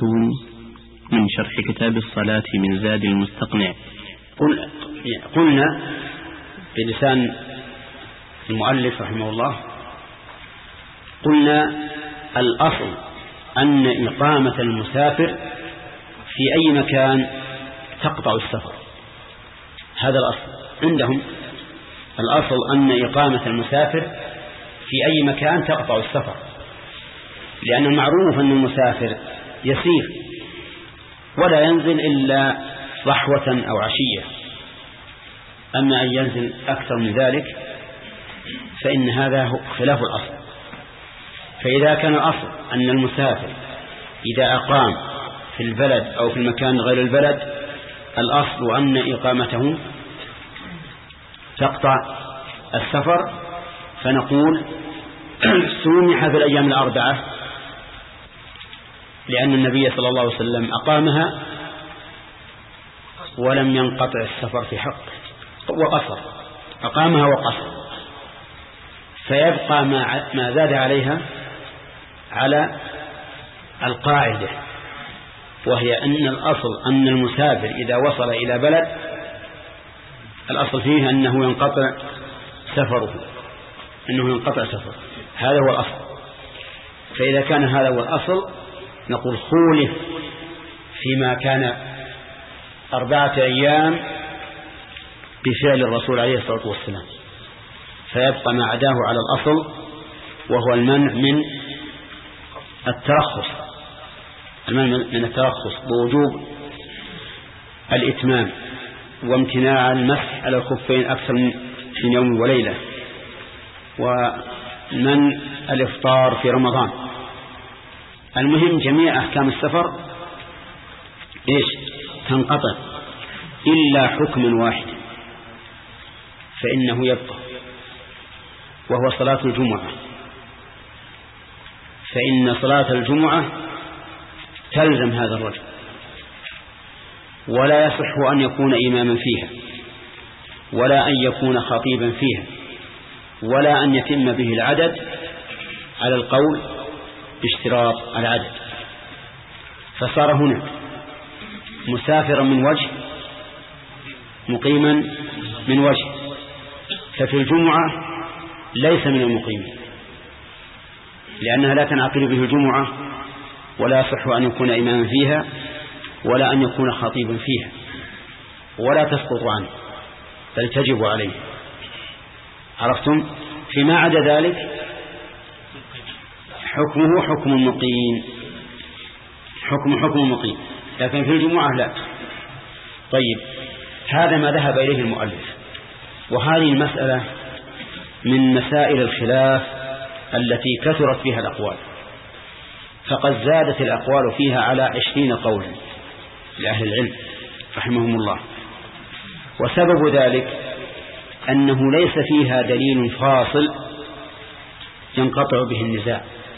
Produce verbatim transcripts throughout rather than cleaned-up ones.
الموسون من شرح كتاب الصلاة من زاد المستقنع. قلنا بلسان المؤلف رحمه الله، قلنا الأصل أن إقامة المسافر في أي مكان تقطع السفر. هذا الأصل عندهم، الأصل أن إقامة المسافر في أي مكان تقطع السفر، لأن المعروف أن المسافر يسير ولا ينزل إلا ضحوة أو عشية، أما أن ينزل أكثر من ذلك فإن هذا خلاف الأصل. فإذا كان الأصل أن المسافر إذا أقام في البلد أو في المكان غير البلد الأصل أن إقامته تقطع السفر، فنقول سمح في الأيام الأربعة لأن النبي صلى الله عليه وسلم أقامها ولم ينقطع السفر في حقه وقصر، أقامها وقصر، فيبقى ما ما زاد عليها على القاعدة، وهي أن الأصل أن المسافر إذا وصل إلى بلد الأصل فيه أنه ينقطع سفره، أنه ينقطع سفره، هذا هو الأصل. فإذا كان هذا هو الأصل نقول خولف فيما كان أربعة أيام بفعل الرسول عليه الصلاة والسلام، فيبقى ما عداه على الأصل وهو المنع من الترخص، المنع من الترخص بوجوب الإتمام وامتناع المسح على الخفين أكثر من يوم وليلة، ومن الإفطار في رمضان. المهم جميع أحكام السفر إيش تنقطع إلا حكم واحد فإنه يبقى، وهو صلاة الجمعة، فإن صلاة الجمعة تلزم هذا الرجل ولا يصح أن يكون إماما فيها ولا أن يكون خطيبا فيها ولا أن يتم به العدد على القول باشتراط العدد. فصار هنا مسافرا من وجه مقيما من وجه، ففي الجمعة ليس من المقيمين لأنها لا تنعقد به الجمعة ولا يصح أن يكون إماما فيها ولا أن يكون خطيبا فيها ولا تسقط عنه بل تجب عليه. عرفتم؟ فيما عدا ذلك حكمه حكم المقيم، حكم حكم المقيم، لكن في الجمعة لا. طيب، هذا ما ذهب إليه المؤلف، وهذه المسألة من مسائل الخلاف التي كثرت فيها الأقوال، فقد زادت الأقوال فيها على عشرين قولا لأهل العلم رحمهم الله، وسبب ذلك أنه ليس فيها دليل فاصل ينقطع به النزاع،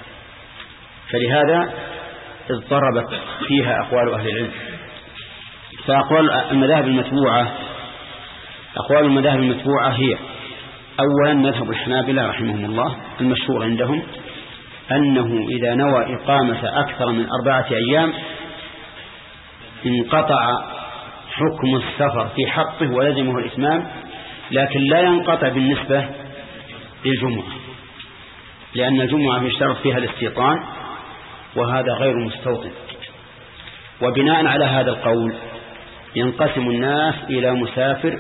فلهذا اضطربت فيها أقوال أهل العلم. فأقوال المذاهب المتبوعة أقوال المذاهب المتبوعة هي: أولا مذهب الحنابلة رحمهم الله المشهور عندهم أنه إذا نوى إقامة أكثر من أربعة أيام انقطع حكم السفر في حقه ولزمه الإتمام، لكن لا ينقطع بالنسبة للجمعة، لأن الجمعة يشترط فيها الاستيطان وهذا غير مستوطن. وبناء على هذا القول ينقسم الناس إلى مسافر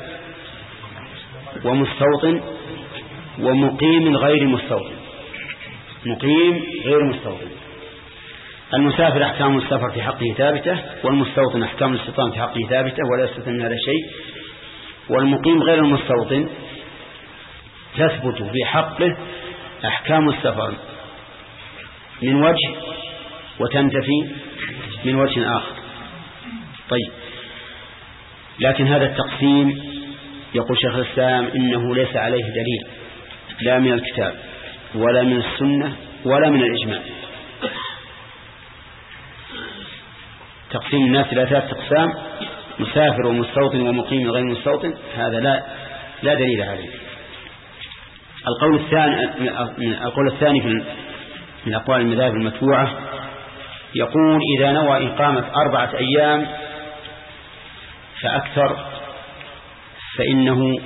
ومستوطن ومقيم غير مستوطن. مقيم غير مستوطن، المسافر أحكام السفر في حقه ثابتة، والمستوطن أحكام الاستيطان في حقه ثابتة ولا يستثنى من هذا الشيء. والمقيم غير المستوطن تثبت في حقه أحكام السفر من وجه وتنتفي من وجه آخر. طيب، لكن هذا التقسيم يقول شيخ الإسلام إنه ليس عليه دليل لا من الكتاب ولا من السنة ولا من الإجماع. تقسيم الناس إلى ثلاث أقسام: مسافر ومستوطن ومقيم غير مستوطن، هذا لا لا دليل عليه. القول الثاني القول الثاني في من أقوال المذاهب المتبوعة يقول إذا نوى إقامة أربعة أيام فأكثر فإنه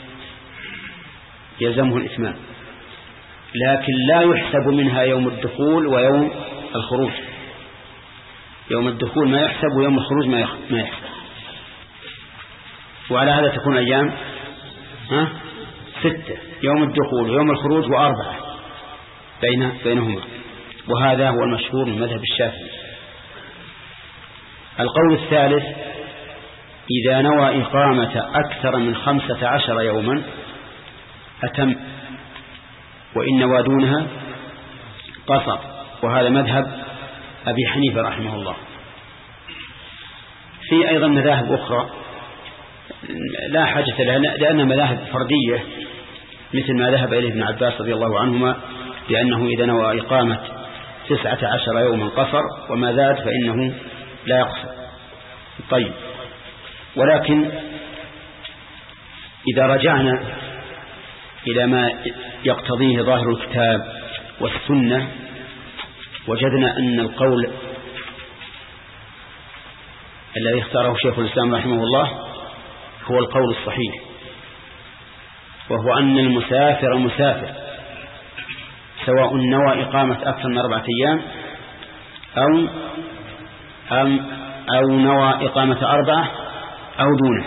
يلزمه الإتمام، لكن لا يحسب منها يوم الدخول ويوم الخروج. يوم الدخول ما يحسب ويوم الخروج ما يحسب. وعلى هذا تكون أيام ها ستة، يوم الدخول ويوم الخروج وأربعة بين بينهما، وهذا هو المشهور من مذهب الشافعي. القول الثالث إذا نوى إقامة أكثر من خمسة عشر يوما أتم، وإن نوى دونها قصر، وهذا مذهب أبي حنيفة رحمه الله. في أيضا مذاهب أخرى لا حاجة لها لأنها مذاهب فردية، مثل ما ذهب إليه ابن عباس رضي الله عنهما بأنه إذا نوى إقامة تسعة عشر يوما قصر، وما زاد فإنه لا يقصر. طيب، ولكن إذا رجعنا إلى ما يقتضيه ظاهر الكتاب والسنة وجدنا أن القول الذي اختاره شيخ الإسلام رحمه الله هو القول الصحيح، وهو أن المسافر مسافر سواء نوى إقامة أكثر من أربعة أيام أو أم أو نوى إقامة أربعة أو دونها،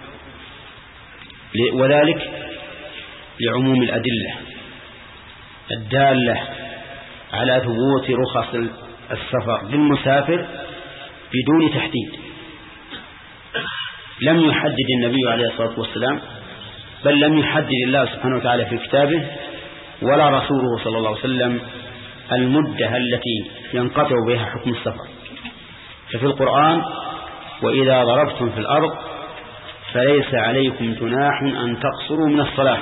وذلك لعموم الأدلة الدالة على ثبوت رخص السفر للمسافر بدون تحديد. لم يحدد النبي عليه الصلاة والسلام، بل لم يحدد الله سبحانه وتعالى في كتابه ولا رسوله صلى الله عليه وسلم المدة التي ينقطع بها حكم السفر. ففي القرآن وإذا ضربتم في الأرض فليس عليكم جناح أن تقصروا من الصلاة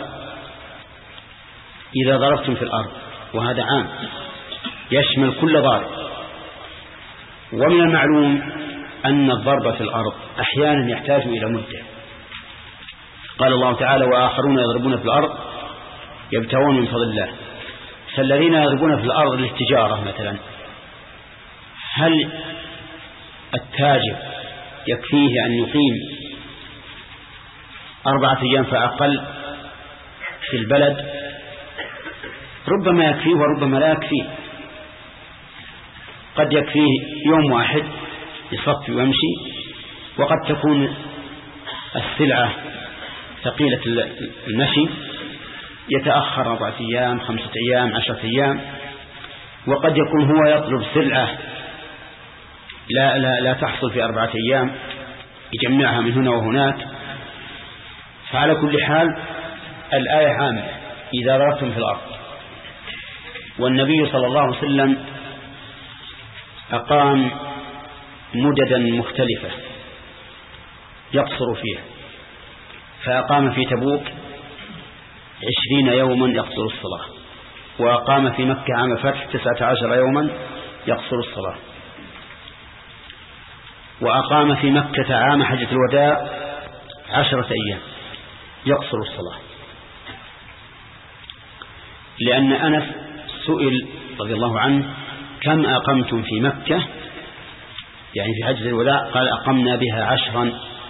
إذا ضربتم في الأرض، وهذا عام يشمل كل ضارب. ومن المعلوم أن الضرب في الأرض أحيانا يحتاج إلى مدة. قال الله تعالى وآخرون يضربون في الأرض يبتغون من فضل الله. فالذين يضربون في الأرض للتجارة مثلا، هل التاجر يكفيه أن يقيم أربعة أيام فأقل في البلد؟ ربما يكفيه وربما لا يكفيه. قد يكفيه يوم واحد يصفي ويمشي، وقد تكون السلعة ثقيلة المشي يتأخر أربعة أيام خمسة أيام عشرة أيام، وقد يكون هو يطلب سلعة لا, لا, لا تحصل في أربعة أيام يجمعها من هنا وهناك. فعلى كل حال الآية عامة إذا ضربتم في الأرض. والنبي صلى الله عليه وسلم أقام مددا مختلفة يقصر فيها، فأقام في تبوك عشرين يوما يقصر الصلاة، وأقام في مكة عام فتح تسعة عشر يوما يقصر الصلاة، وأقام في مكة عام حجة الوداع عشرة أيام يقصر الصلاة. لأن أنس سئل رضي الله عنه كم أقمتم في مكة يعني في حجة الوداع؟ قال أقمنا بها عشرا،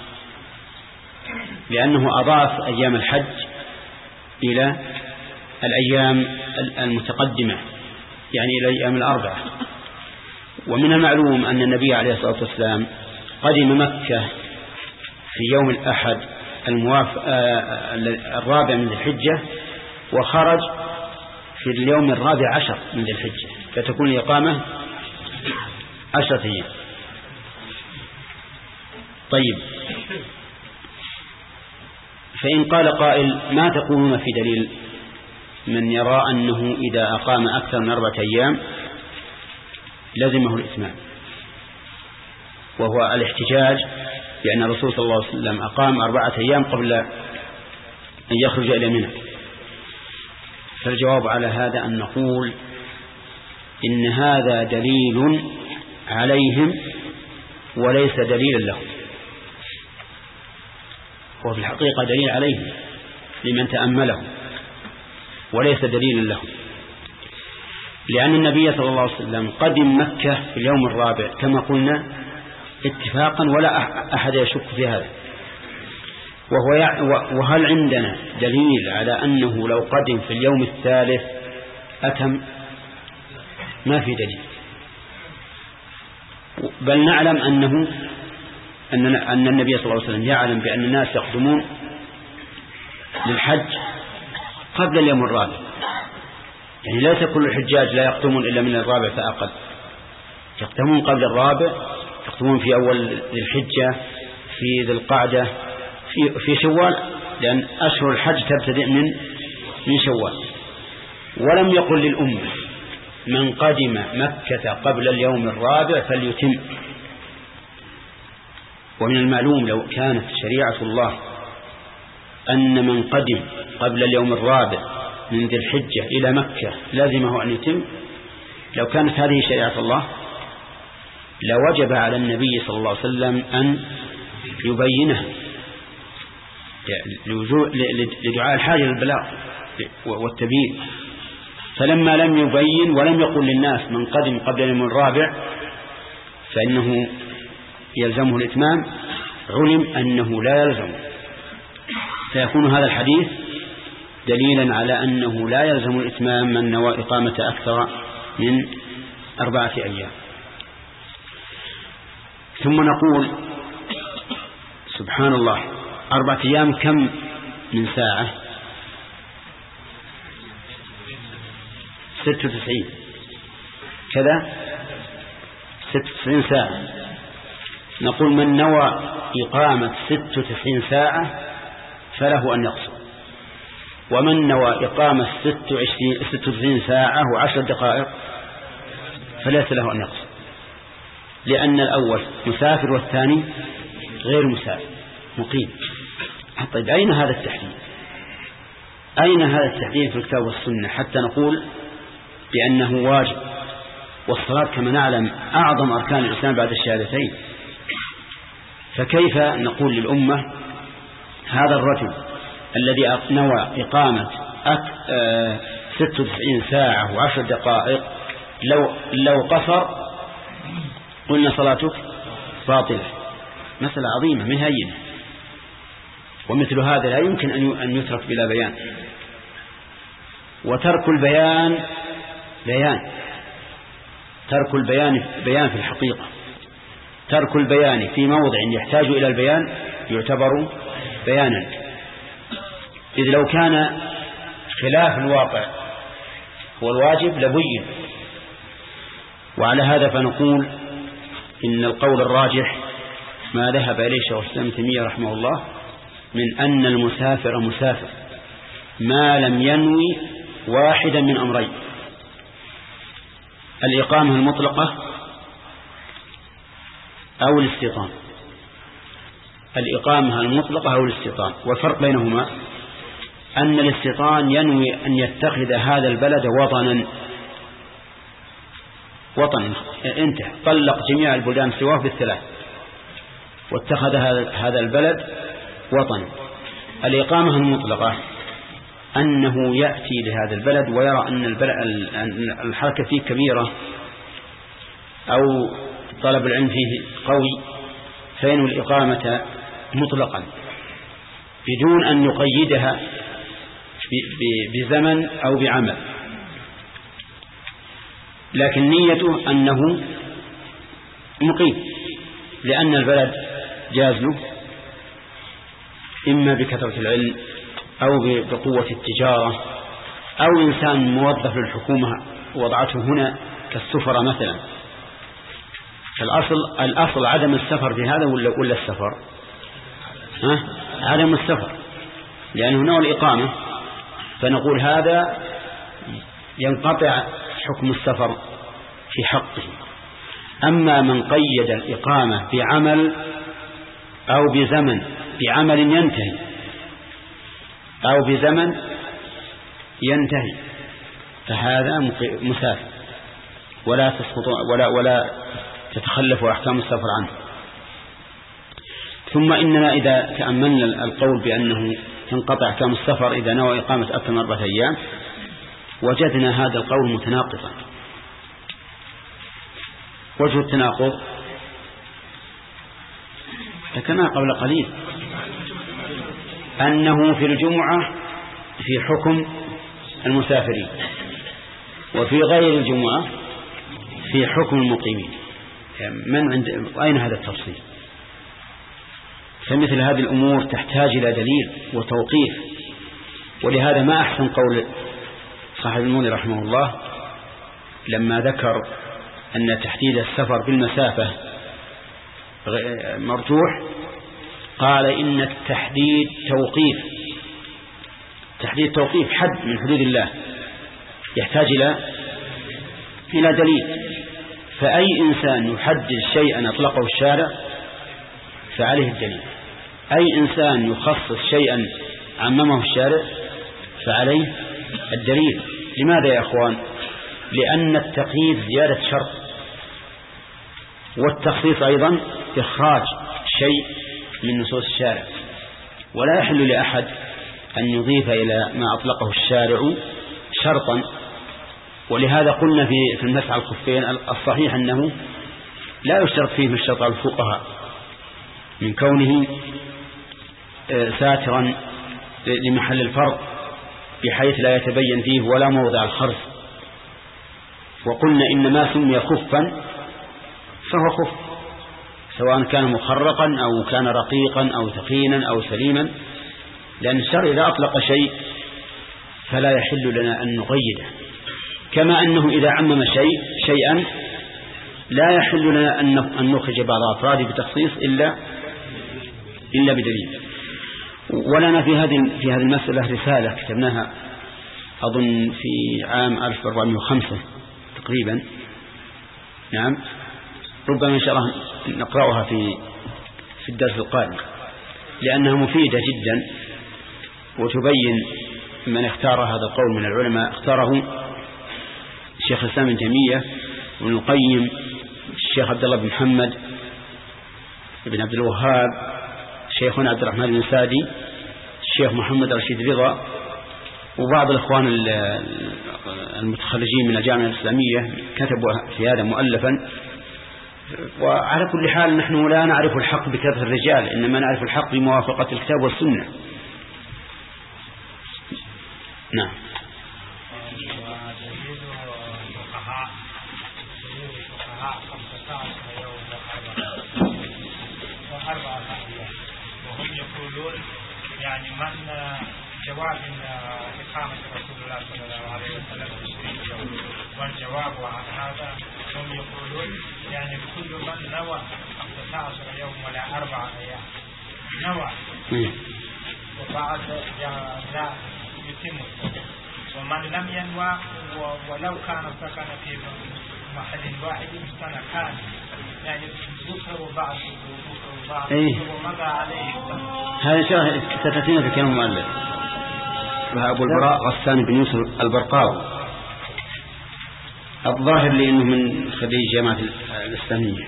لأنه أضاف أيام الحج إلى الأيام المتقدمة يعني إلى الأيام الأربعة. ومن المعلوم أن النبي عليه الصلاة والسلام قدم مكة في يوم الأحد الموافق الرابع من ذي الحجة، وخرج في اليوم الرابع عشر من ذي الحجة، فتكون الإقامة عشرة أيام. طيب، فإن قال قائل ما تقولون في دليل من يرى أنه إذا أقام أكثر من أربعة أيام لزمه الإتمام، وهو الاحتجاج لأن الرسول صلى الله عليه وسلم أقام أربعة أيام قبل أن يخرج إلى منى. فالجواب على هذا أن نقول إن هذا دليل عليهم وليس دليلا لهم، هو في الحقيقة دليل عليهم لمن تأمله وليس دليلا لهم. لأن النبي صلى الله عليه وسلم قدم مكة في اليوم الرابع كما قلنا اتفاقا، ولا أحد يشك في هذا. وهو يع... وهل عندنا دليل على أنه لو قدم في اليوم الثالث أتم؟ ما في دليل، بل نعلم أنه أن أن النبي صلى الله عليه وسلم يعلم بأن الناس يقدمون للحج قبل اليوم الرابع، يعني ليس كل الحجاج لا يقدمون إلا من الرابع فأقل، يقدمون قبل الرابع، يقدمون في أول الحجة، في ذي القعدة، في في شوال، لأن أشهر الحج تبتدئ من من شوال. ولم يقل للأمة من قدم مكة قبل اليوم الرابع فليتم. ومن المعلوم لو كانت شريعة الله أن من قدم قبل اليوم الرابع من ذي الحجة إلى مكة لازمه أن يتم، لو كانت هذه شريعة الله لوجب على النبي صلى الله عليه وسلم أن يبينها لدعاء الحاجة للبلاغ والتبيين. فلما لم يبين ولم يقل للناس من قدم قبل اليوم الرابع فإنه يلزمه الإتمام، علم أنه لا يلزم، فيكون هذا الحديث دليلا على أنه لا يلزم الإتمام من نوى إقامة أكثر من أربعة أيام. ثم نقول سبحان الله، أربعة أيام كم من ساعة؟ ستة وتسعين كذا، ستة وتسعين ساعة. نقول من نوى إقامة ستة وتسعين ساعة فله أن يقصر، ومن نوى إقامة ستة وتسعين ساعة وعشر دقائق فليس له أن يقصر، لأن الأول مسافر والثاني غير مسافر مقيم. طيب أين هذا التحديد؟ أين هذا التحديد في الكتاب والسنة حتى نقول بأنه واجب؟ والصلاة كما نعلم أعظم أركان الإسلام بعد الشهادتين، فكيف نقول للأمة هذا الرجل الذي نوى إقامة ستة وتسعين ساعة وعشر دقائق لو, لو قصر قلنا صلاتك باطلة؟ مسألة عظيمة من هينة، ومثل هذا لا يمكن أن يترك بلا بيان. وترك البيان بيان، ترك البيان بيان في الحقيقة، ترك البيان في موضع يحتاج إلى البيان يعتبر بيانا، إذ لو كان خلاف الواقع هو الواجب لبين. وعلى هذا فنقول إن القول الراجح ما ذهب إليه شيخ الإسلام ابن تيمية رحمه الله من أن المسافر مسافر ما لم ينوي واحدا من أمرين: الإقامة المطلقة أو الاستيطان، الإقامة المطلقة أو الاستيطان. والفرق بينهما أن الاستيطان ينوي أن يتخذ هذا البلد وطنا، وطن انتهى، طلق جميع البلدان سواه بالثلاث واتخذ هذا البلد وطنا. الإقامة المطلقة أنه يأتي لهذا البلد ويرى أن البلد الحركة فيه كبيرة أو طلب العلم فيه قوي فينوي الإقامة مطلقا بدون أن يقيدها بزمن أو بعمل، لكن نيته أنه مقيم، لأن البلد جاز له إما بكثرة العلم أو بقوة التجارة أو إنسان موظف للحكومة وضعته هنا كالسفرة مثلا. الأصل الأصل عدم السفر في هذا ولا ولا السفر؟ ها؟ عدم السفر، لأنه نوع الإقامة، فنقول هذا ينقطع حكم السفر في حقه. أما من قيد الإقامة بعمل أو بزمن، بعمل ينتهي أو بزمن ينتهي، فهذا مسافر ولا تسقط ولا ولا تتخلف أحكام السفر عنه. ثم إننا إذا تأملنا القول بأنه تنقطع أحكام السفر إذا نوى إقامة أكثر من أربعة أيام وجدنا هذا القول متناقضا، وجه التناقض ذكرناه قبل قليل أنه في الجمعة في حكم المسافرين، وفي غير الجمعة في حكم المقيمين. من عند أين هذا التفصيل؟ فمثل هذه الأمور تحتاج إلى دليل وتوقيف، ولهذا ما أحسن قول صاحب المنذر رحمه الله لما ذكر أن تحديد السفر بالمسافة مرجوح، قال إن التحديد توقيف، تحديد توقيف حد من حدود الله يحتاج إلى إلى دليل. فأي إنسان يحدد شيئا أطلقه الشارع فعليه الدليل، أي إنسان يخصص شيئا عممه الشارع فعليه الدليل. لماذا يا أخوان؟ لأن التقييد زيادة شرط، والتخصيص أيضا إخراج شيء من نصوص الشارع، ولا يحل لأحد أن يضيف إلى ما أطلقه الشارع شرطا. ولهذا قلنا في في المسح على الخفين الصحيح أنه لا يشترط فيه من الشرط على الفقهاء من كونه ساترا لمحل الفرض بحيث لا يتبين فيه ولا موضع الخرز. وقلنا إن ما سمي خفا فهو خف سواء كان مخرقا أو كان رقيقا أو ثقينا أو سليما، لأن الشرع إذا أطلق شيء فلا يحل لنا أن نقيده، كما أنه إذا عمم شيء شيئا لا يحل لنا أن نخرج بعض أفراده بتخصيص إلا إلا بدليل. ولنا في هذه في هذه المسألة رسالة كتبناها أظن في عام ألف وأربعمائة وخمسة تقريبا، نعم، ربما إن شاء الله نقرأها في في الدرس القادم، لأنها مفيدة جدا وتبين من اختار هذا القول من العلماء. اختاره الشيخ الإسلام ابن تيمية وابن القيم، الشيخ عبد الله بن محمد بن عبد الوهاب، شيخنا عبد الرحمن بن سادي، الشيخ محمد رشيد رضا، وبعض الإخوان المتخرجين من الجامعة الإسلامية كتبوا في هذا مؤلفا. وعلى كل حال نحن لا نعرف الحق بكثرة الرجال، إنما نعرف الحق بموافقة الكتاب والسنة. نعم. وهم يقولون يعني من جواب إقامة رسول الله صلى الله عليه وسلم عشرين يوم، والجواب عن هذا هم يقولون يعني كل من نوى خمسة عشر يوم ولا أربعة أيام نوى وبعد لا يتم، ومن لم ينوى ولو كان سكن في محل واحد سنة كان يعني بكرة وبعد بكرة وبعد ومضى عليه. هذا إن شاء الله ستأتينا في كلام المؤلف أبو البراء غسان بن يوسف البرقاوي، الظاهر لي أنه من خريج جامعة الإسلامية.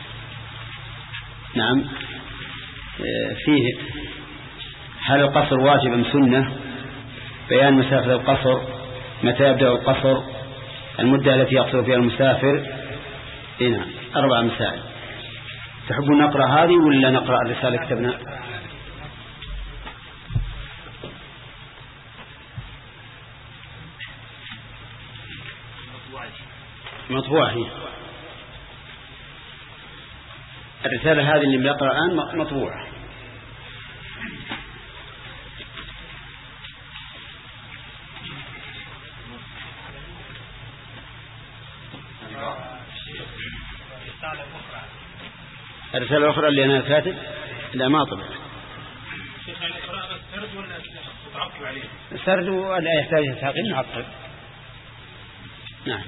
نعم. فيه هل القصر واجب أم سنة؟ بيان مسافة القصر، متى يبدأ القصر، المدة التي يقصر فيها المسافر. هنا أربع مسائل. تحبون نقرأ هذه ولا نقرأ الرسالة كتبنا؟ مطبوعة هي الرسالة هذه اللي بنقرأ الآن مطبوعة. الرسالة الأخرى اللي أنا كاتب لا ما طبع السرد ولا يحتاج تحقيق نعقب. نعم.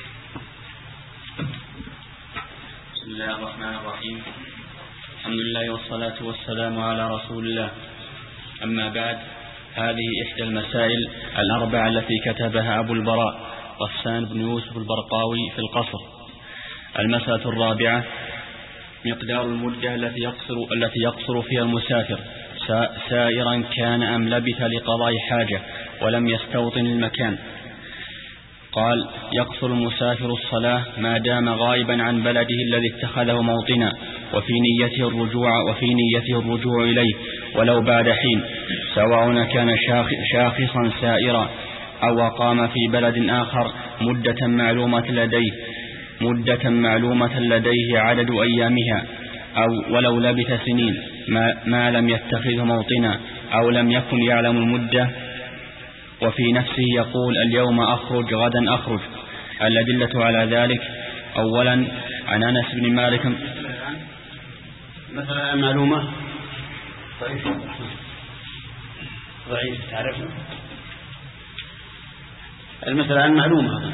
بسم الله الرحمن الرحيم، الحمد لله والصلاة والسلام على رسول الله. أما بعد، هذه إحدى المسائل الأربعة التي كتبها أبو البراء غسان بن يوسف البرقاوي في القصر. المسألة الرابعة: مقدار المدة التي يقصر التي يقصر فيها المسافر سائرا كان أم لبث لقضاء حاجة ولم يستوطن المكان. قال: يقصر المسافر الصلاة ما دام غائبا عن بلده الذي اتخذه موطنا، وفي نيته الرجوع وفي نيته الرجوع إليه ولو بعد حين، سواء كان شاخصا سائرا أو أقام في بلد آخر مدة معلومة لديه مدة معلومة لديه عدد أيامها، أو ولو لبث سنين ما, ما لم يتخذه موطنا أو لم يكن يعلم المدة، وفي نفسه يقول: اليوم أخرج غدا أخرج. الأدلة على ذلك: أولا عن أنس بن مالك. مثلا معلومة ضعيف ضعيف تعرفه المثل عن معلومة هذا.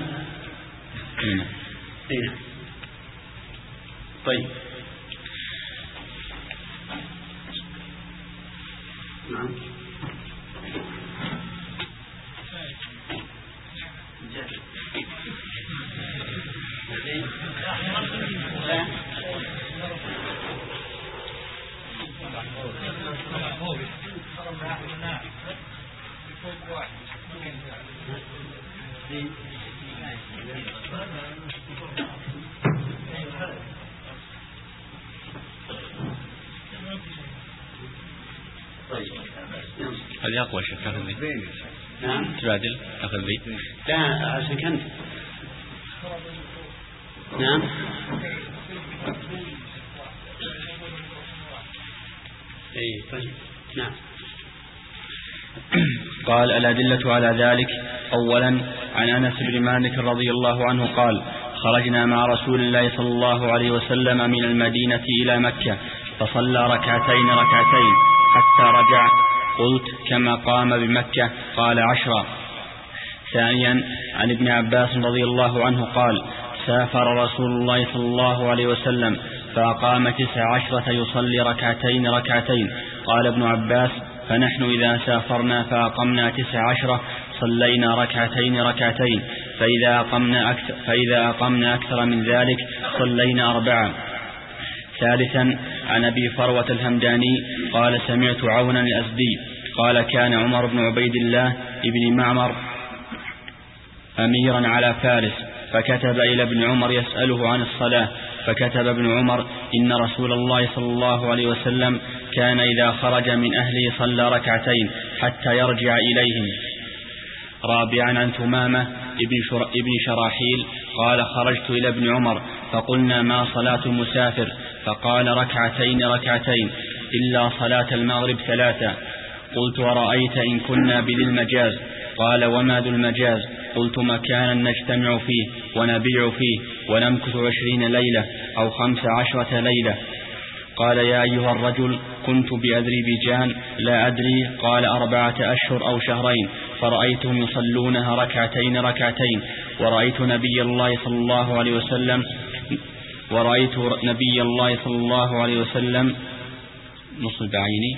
هنا طيب نعم هذه أقوى شيء تأخذ ذي. نعم تبادل تأخذ ذي. لا عشان كنت. نعم أي طيب نعم. قال: الأدلة على ذلك: أولا عن أنس بن مالك رضي الله عنه قال: خرجنا مع رسول الله صلى الله عليه وسلم من المدينة إلى مكة فصلى ركعتين ركعتين حتى رجع. قلت: كما قام بمكة؟ قال: عشرا. ثانيا عن ابن عباس رضي الله عنه قال: سافر رسول الله صلى الله عليه وسلم فأقام تسع عشرة يصلي ركعتين ركعتين. قال ابن عباس: فنحن إذا سافرنا فأقمنا تسع عشرة صلينا ركعتين ركعتين، فإذا أقمنا أكثر, فإذا أقمنا أكثر من ذلك صلينا أربعة. ثالثا عن أبي فروة الهمداني قال: سمعت عونا الأزدي قال: كان عمر بن عبيد الله ابن معمر أميرا على فارس، فكتب إلى ابن عمر يسأله عن الصلاة، فكتب ابن عمر: إن رسول الله صلى الله عليه وسلم كان إذا خرج من أهله صلى ركعتين حتى يرجع إليهم. رابعا عن ثمامة ابن شراحيل قال: خرجت إلى ابن عمر فقلنا: ما صلاة المسافر؟ فقال: ركعتين ركعتين إلا صلاة المغرب ثلاثة. قلت: ورأيت إن كنا بذي المجاز؟ قال: وما ذو المجاز؟ قلت: مكانا نجتمع فيه ونبيع فيه ونمكث عشرين ليلة أو خمس عشرة ليلة. قال: يا أيها الرجل، كنت بأذربيجان لا أدري. قال: أربعة أشهر أو شهرين، فرأيتهم يصلونها ركعتين ركعتين، ورأيت نبي الله صلى الله عليه وسلم ورأيت نبي الله صلى الله عليه وسلم نصب عيني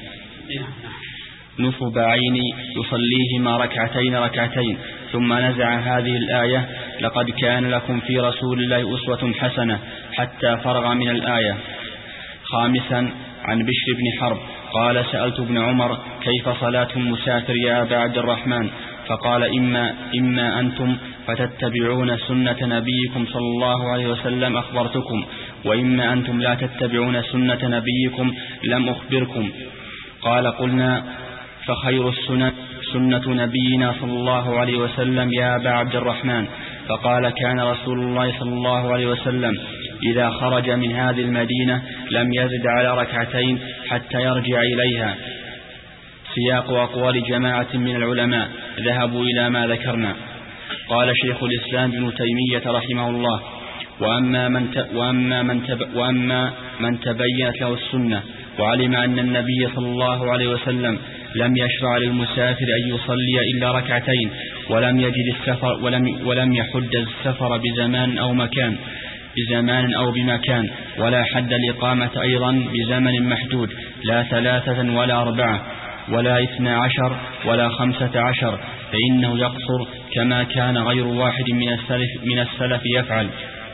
نصب عيني يصليهما ركعتين ركعتين. ثم نزع هذه الآية: لقد كان لكم في رسول الله أسوة حسنة، حتى فرغ من الآية. خامسا عن بشر بن حرب قال: سألت ابن عمر: كيف صلاة المسافر يا أبا عبد الرحمن؟ فقال: إما, إما أنتم فتتبعون سنة نبيكم صلى الله عليه وسلم أخبرتكم، وإما أنتم لا تتبعون سنة نبيكم لم أخبركم. قال: قلنا: فخير السنة سنة نبينا صلى الله عليه وسلم يا أبا عبد الرحمن. فقال: كان رسول الله صلى الله عليه وسلم إذا خرج من هذه المدينة لم يزد على ركعتين حتى يرجع إليها. سياق أقوال جماعة من العلماء ذهبوا إلى ما ذكرنا. قال شيخ الإسلام ابن تيمية رحمه الله: وأما من, ت... وأما من, تب... وأما من تبينت له السنة وعلم أن النبي صلى الله عليه وسلم لم يشرع للمسافر أن يصلي إلا ركعتين، ولم يجد السفر ولم, ولم يحد السفر بزمان أو مكان بزمان أو بمكان، ولا حد الإقامة أيضا بزمن محدود، لا ثلاثة ولا أربعة ولا اثنى عشر ولا خمسة عشر، فإنه يقصر كما كان غير واحد من السلف, من السلف يفعل.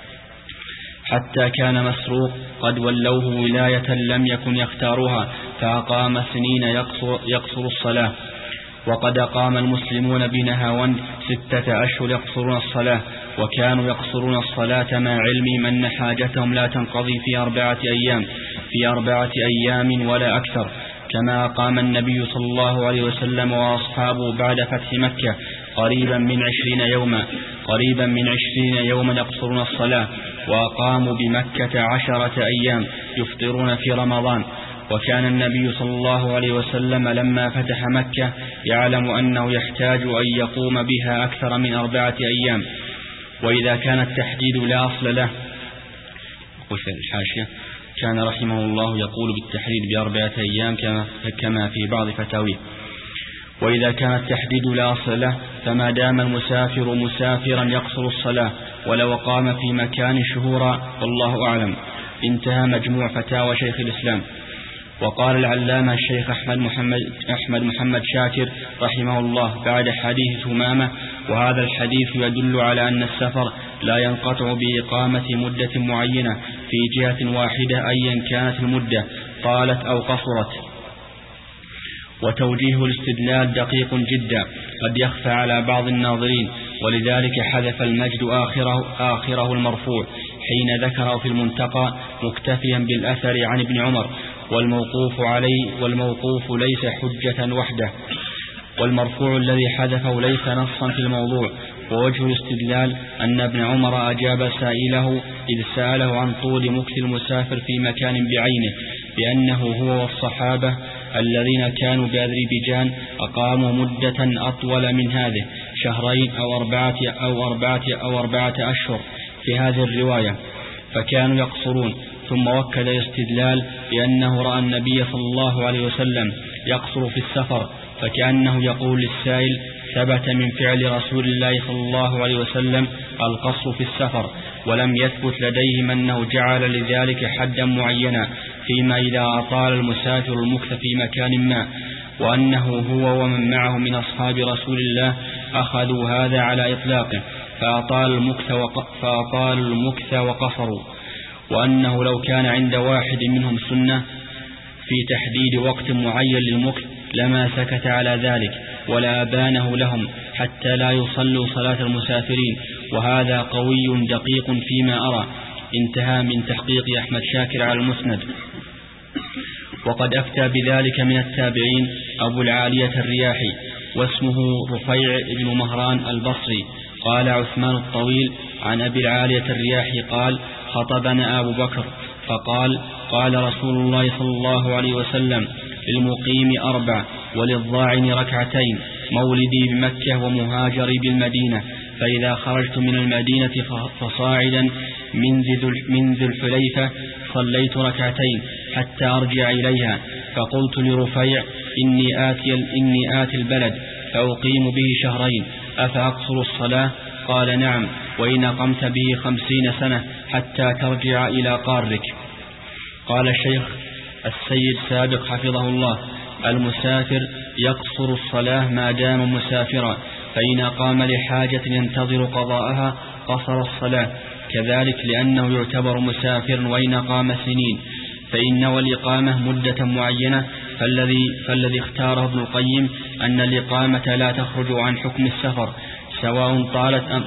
حتى كان مسروق قد ولوه ولاية لم يكن يختارها، فأقام سنين يقصر, يقصر الصلاة. وقد أقام المسلمون بنهاوند ستة أشهر يقصرون الصلاة، وكانوا يقصرون الصلاة مع علمهم أن حاجتهم لا تنقضي في أربعة أيام في أربعة أيام ولا أكثر، كما قام النبي صلى الله عليه وسلم وأصحابه بعد فتح مكة قريبا من عشرين يوما قريبا من عشرين يوما يقصرون الصلاة، وأقاموا بمكة عشرة أيام يفطرون في رمضان. وكان النبي صلى الله عليه وسلم لما فتح مكة يعلم أنه يحتاج أن يقوم بها أكثر من أربعة أيام. وإذا كان التحديد لا أصل له، الحاشية كان رحمه الله يقول بالتحديد بأربعة أيام كما في بعض فتاويه. وإذا كان التحديد لا أصل له فما دام المسافر مسافرا يقصر الصلاة ولو قام في مكان شهورا، والله أعلم. انتهى مجموع فتاوى شيخ الإسلام. وقال العلامة الشيخ أحمد محمد, أحمد محمد شاكر رحمه الله بعد حديث ثمامة: وهذا الحديث يدل على أن السفر لا ينقطع بإقامة مدة معينة في جهة واحدة أيا كانت المدة طالت أو قصرت. وتوجيه الاستدلال دقيق جدا قد يخفى على بعض الناظرين، ولذلك حذف المجد آخره, آخره المرفوع حين ذكره في المنتقى مكتفيا بالأثر عن ابن عمر، والموقوف عليه والموقوف ليس حجة وحده، والمرفوع الذي حذفه ليس نصا في الموضوع. ووجه الاستدلال أن ابن عمر أجاب سائله إذ سأله عن طول مكث المسافر في مكان بعينه بأنه هو والصحابة الذين كانوا بأذربيجان أقاموا مدة أطول من هذه، شهرين أو أربعة أو أربعة أو أربعة أشهر في هذه الرواية، فكانوا يقصرون. ثم وكل الاستدلال بأنه رأى النبي صلى الله عليه وسلم يقصر في السفر، فكأنه يقول للسائل: ثبت من فعل رسول الله صلى الله عليه وسلم القصر في السفر، ولم يثبت لديهم أنه جعل لذلك حدا معينا فيما إذا أطال المسافر المكث في مكان ما، وأنه هو ومن معه من أصحاب رسول الله أخذوا هذا على إطلاقه فأطال المكث, وق... فأطال المكث وقصروا، وأنه لو كان عند واحد منهم سنة في تحديد وقت معين للمكث لما سكت على ذلك ولا أبانه لهم حتى لا يصلوا صلاة المسافرين، وهذا قوي دقيق فيما أرى. انتهى من تحقيق أحمد شاكر على المسند. وقد أفتى بذلك من التابعين أبو العالية الرياحي، واسمه رفيع بن مهران البصري. قال عثمان الطويل عن أبي العالية الرياحي قال: خطبنا أبو بكر فقال: قال رسول الله صلى الله عليه وسلم: للمقيم أربع وللضاعن ركعتين، مولدي بمكة ومهاجري بالمدينة، فإذا خرجت من المدينة فصاعدا من ذي الحليفة صليت ركعتين حتى أرجع إليها، فقلت لرفيع: إني آتي, إني آتي البلد فأقيم به شهرين، أفأقصر الصلاة؟ قال: نعم، وإن قمت به خمسين سنة حتى ترجع إلى قارك. قال الشيخ السيد سابق حفظه الله: المسافر يقصر الصلاة ما دام مسافرا، فإن قام لحاجة ينتظر قضاءها قصر الصلاة، كذلك لأنه يعتبر مسافر وإن قام سنين، فإن نوى الإقامة مدة معينة، فالذي, فالذي اختاره ابن القيم أن الإقامة لا تخرج عن حكم السفر سواء طالت أم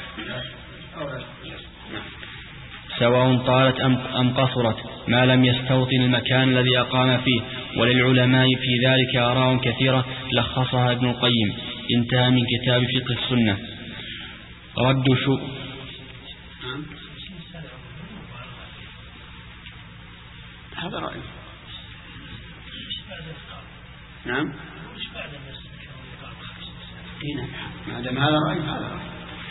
سواء طالت أم, أم قصرت ما لم يستوطن المكان الذي أقام فيه. وللعلماء في ذلك آراء كثيرة لخصها ابن القيم. انتهى من كتاب فقه السنة. رد شو هذا رأي. نعم ما دام هذا رأي هذا رأي.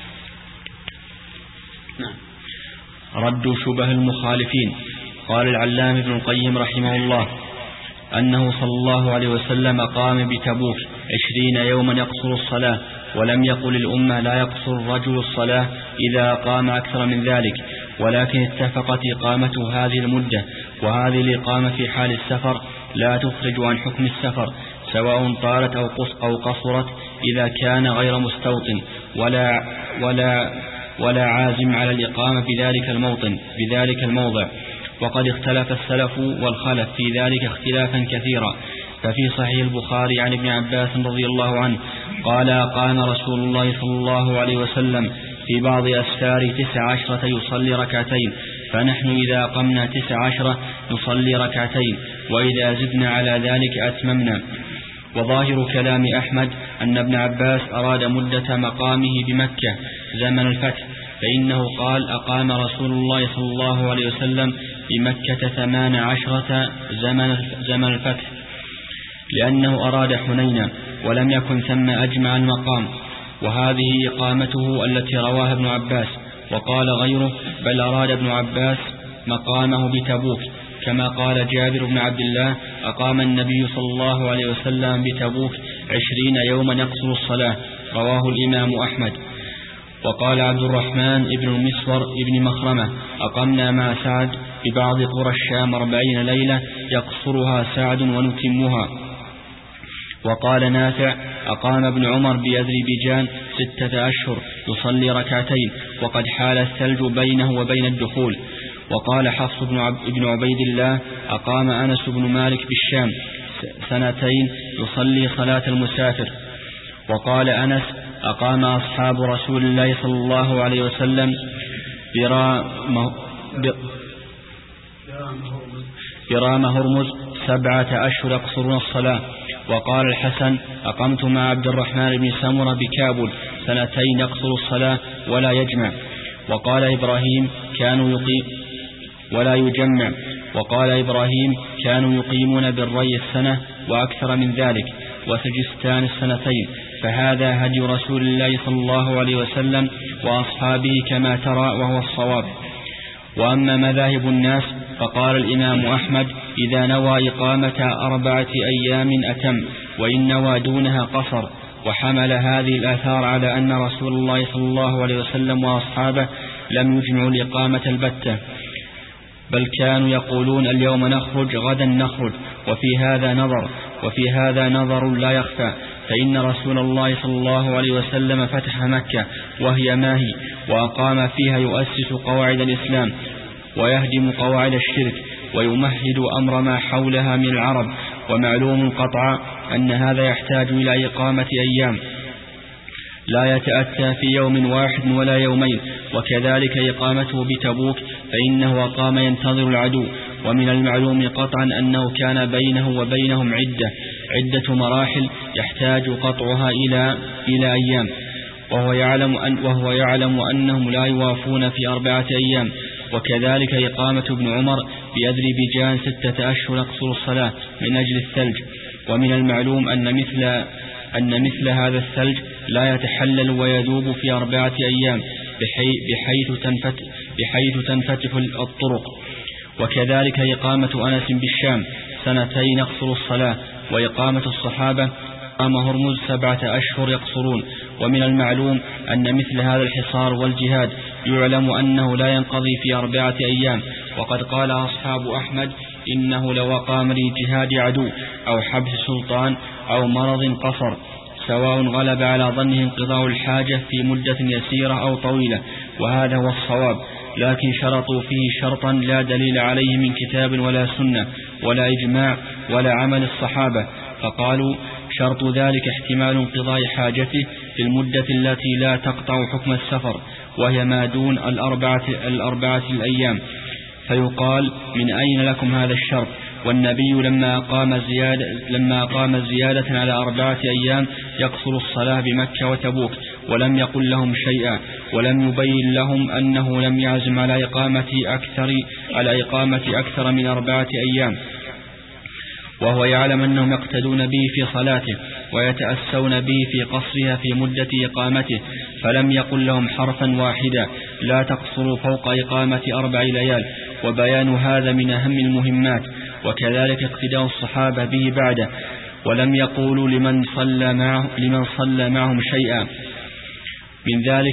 نعم. رد شبه المخالفين. قال العلامة ابن القيم رحمه الله أنه صلى الله عليه وسلم قام بتبوك عشرين يوما يقصر الصلاة، ولم يقل الأمة لا يقصر الرجل الصلاة إذا قام أكثر من ذلك، ولكن اتفقت إقامته هذه المدة، وهذه الإقامة في حال السفر لا تخرج عن حكم السفر سواء طالت أو قصرت إذا كان غير مستوطن ولا, ولا, ولا عازم على الإقامة بذلك الموطن بذلك الموضع. وقد اختلف السلف والخلف في ذلك اختلافا كثيرا. ففي صحيح البخاري عن ابن عباس رضي الله عنه قال قام رسول الله صلى الله عليه وسلم في بعض أسفار تسع عشرة يصلي ركعتين، فنحن إذا قمنا تسع عشرة نصلي ركعتين، وإذا زدنا على ذلك أتممنا. وظاهر كلام أحمد أن ابن عباس أراد مدة مقامه بمكة زمن الفتح، فإنه قال أقام رسول الله صلى الله عليه وسلم بمكة ثمان عشرة زمن, زمن الفتح، لأنه أراد حنينا ولم يكن ثم أجمع المقام، وهذه إقامته التي رواها ابن عباس. وقال غيره بل أراد ابن عباس مقامه بتبوك، كما قال جابر بن عبد الله أقام النبي صلى الله عليه وسلم بتبوك عشرين يوما يقصر الصلاة، رواه الإمام أحمد. وقال عبد الرحمن ابن المسور ابن مخرمة أقمنا مع سعد ببعض قرى الشام أربعين ليلة يقصرها سعد ونتمها. وقال نافع أقام ابن عمر بأذربيجان ستة أشهر يصلي ركعتين، وقد حال الثلج بينه وبين الدخول. وقال حفص بن, عب بن عبيد الله أقام أنس بن مالك بالشام سنتين يصلي صلاة المسافر. وقال أنس أقام أصحاب رسول الله صلى الله عليه وسلم برام هرمز سبعة أشهر يقصرون الصلاة. وقال الحسن أقمت مع عبد الرحمن بن سمرة بكابل سنتين يقصر الصلاة ولا يجمع. وقال إبراهيم كانوا يقيم ولا يجمع. وقال إبراهيم كانوا يقيمون بالري السنة وأكثر من ذلك، وسجستان السنتين، فهذا هدي رسول الله صلى الله عليه وسلم وأصحابه كما ترى وهو الصواب. وأما مذاهب الناس فقال الإمام أحمد إذا نوى إقامة أربعة أيام أتم، وإن نوى دونها قصر. وحمل هذه الآثار على أن رسول الله صلى الله عليه وسلم وأصحابه لم يجمعوا الإقامة البتة، بل كانوا يقولون اليوم نخرج غدا نخرج. وفي هذا نظر وفي هذا نظر لا يخفى، فإن رسول الله صلى الله عليه وسلم فتح مكة وهي ماهي، وأقام فيها يؤسس قواعد الإسلام ويهدم قواعد الشرك ويمهد أمر ما حولها من العرب. ومعلوم قطعا أن هذا يحتاج إلى إقامة أيام لا يتأتى في يوم واحد ولا يومين. وكذلك إقامته بتبوك فإنه أقام ينتظر العدو، ومن المعلوم قطعا أنه كان بينه وبينهم عدة عدة مراحل يحتاج قطعها إلى إلى أيام، وهو يعلم أن وهو يعلم أنهم لا يوافون في أربعة أيام. وكذلك إقامة ابن عمر بأذربيجان ستة أشهر يقصر الصلاة من أجل الثلج. ومن المعلوم أن مثل أن مثل هذا الثلج لا يتحلل ويذوب في أربعة أيام بحي بحيث تنفتح, بحيث تنفتح الطرق. وكذلك إقامة أنس بالشام سنتين يقصر الصلاة، وإقامة الصحابة أقام هرمز سبعة أشهر يقصرون. ومن المعلوم أن مثل هذا الحصار والجهاد يعلم أنه لا ينقضي في أربعة أيام. وقد قال أصحاب أحمد إنه لو قام لجهاد عدو أو حبس سلطان أو مرض قصر، سواء غلب على ظنه انقضاء الحاجة في مدة يسيرة أو طويلة، وهذا هو الصواب. لكن شرطوا فيه شرطا لا دليل عليه من كتاب ولا سنة ولا إجماع ولا عمل الصحابة، فقالوا شرط ذلك احتمال انقضاء حاجته في المدة التي لا تقطع حكم السفر، وهي ما دون الأربعة, الأربعة الأيام. فيقال من أين لكم هذا الشرط؟ والنبي لما قام زيادة, لما قام زيادة على أربعة أيام يقصر الصلاة بمكة وتبوك ولم يقل لهم شيئا، ولم يبين لهم أنه لم يعزم على إقامة أكثر, على إقامة أكثر من أربعة أيام، وهو يعلم أنهم يقتدون به في صلاته ويتأسون به في قصرها في مدة إقامته، فلم يقل لهم حرفا واحدا لا تقصروا فوق إقامة أربع ليال. وبيان هذا من أهم المهمات. وكذلك اقتداء الصحابة به بعده، ولم يقولوا لمن صلى معه لمن صلى معهم شيئا من ذلك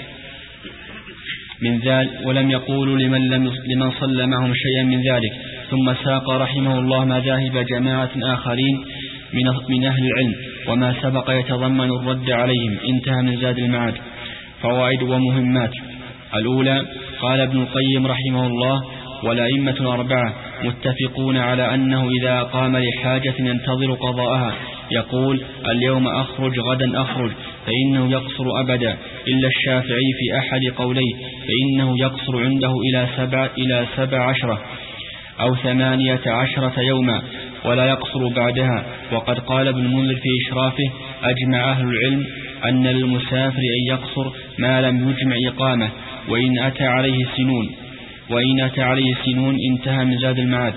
من ذلك ولم يقولوا لمن لم لمن صلى معهم شيئا من ذلك. ثم ساق رحمه الله مذاهب جماعة آخرين من من أهل العلم، وما سبق يتضمن الرد عليهم. انتهى من زاد المعاد. فوائد ومهمات. الأولى قال ابن القيم رحمه الله والأئمة الأربعة متفقون على أنه إذا قام لحاجة ينتظر قضاءها يقول اليوم أخرج غدا أخرج، فإنه يقصر أبدا، إلا الشافعي في أحد قوليه فإنه يقصر عنده إلى سبع, إلى سبع عشرة أو ثمانية عشرة يوما، ولا يقصر بعدها. وقد قال ابن المنذر في إشرافه أجمع أهل العلم أن للمسافر أن يقصر ما لم يجمع إقامة، وإن أتى عليه سنون وإن أتى عليه سنون انتهى من زاد المعاد.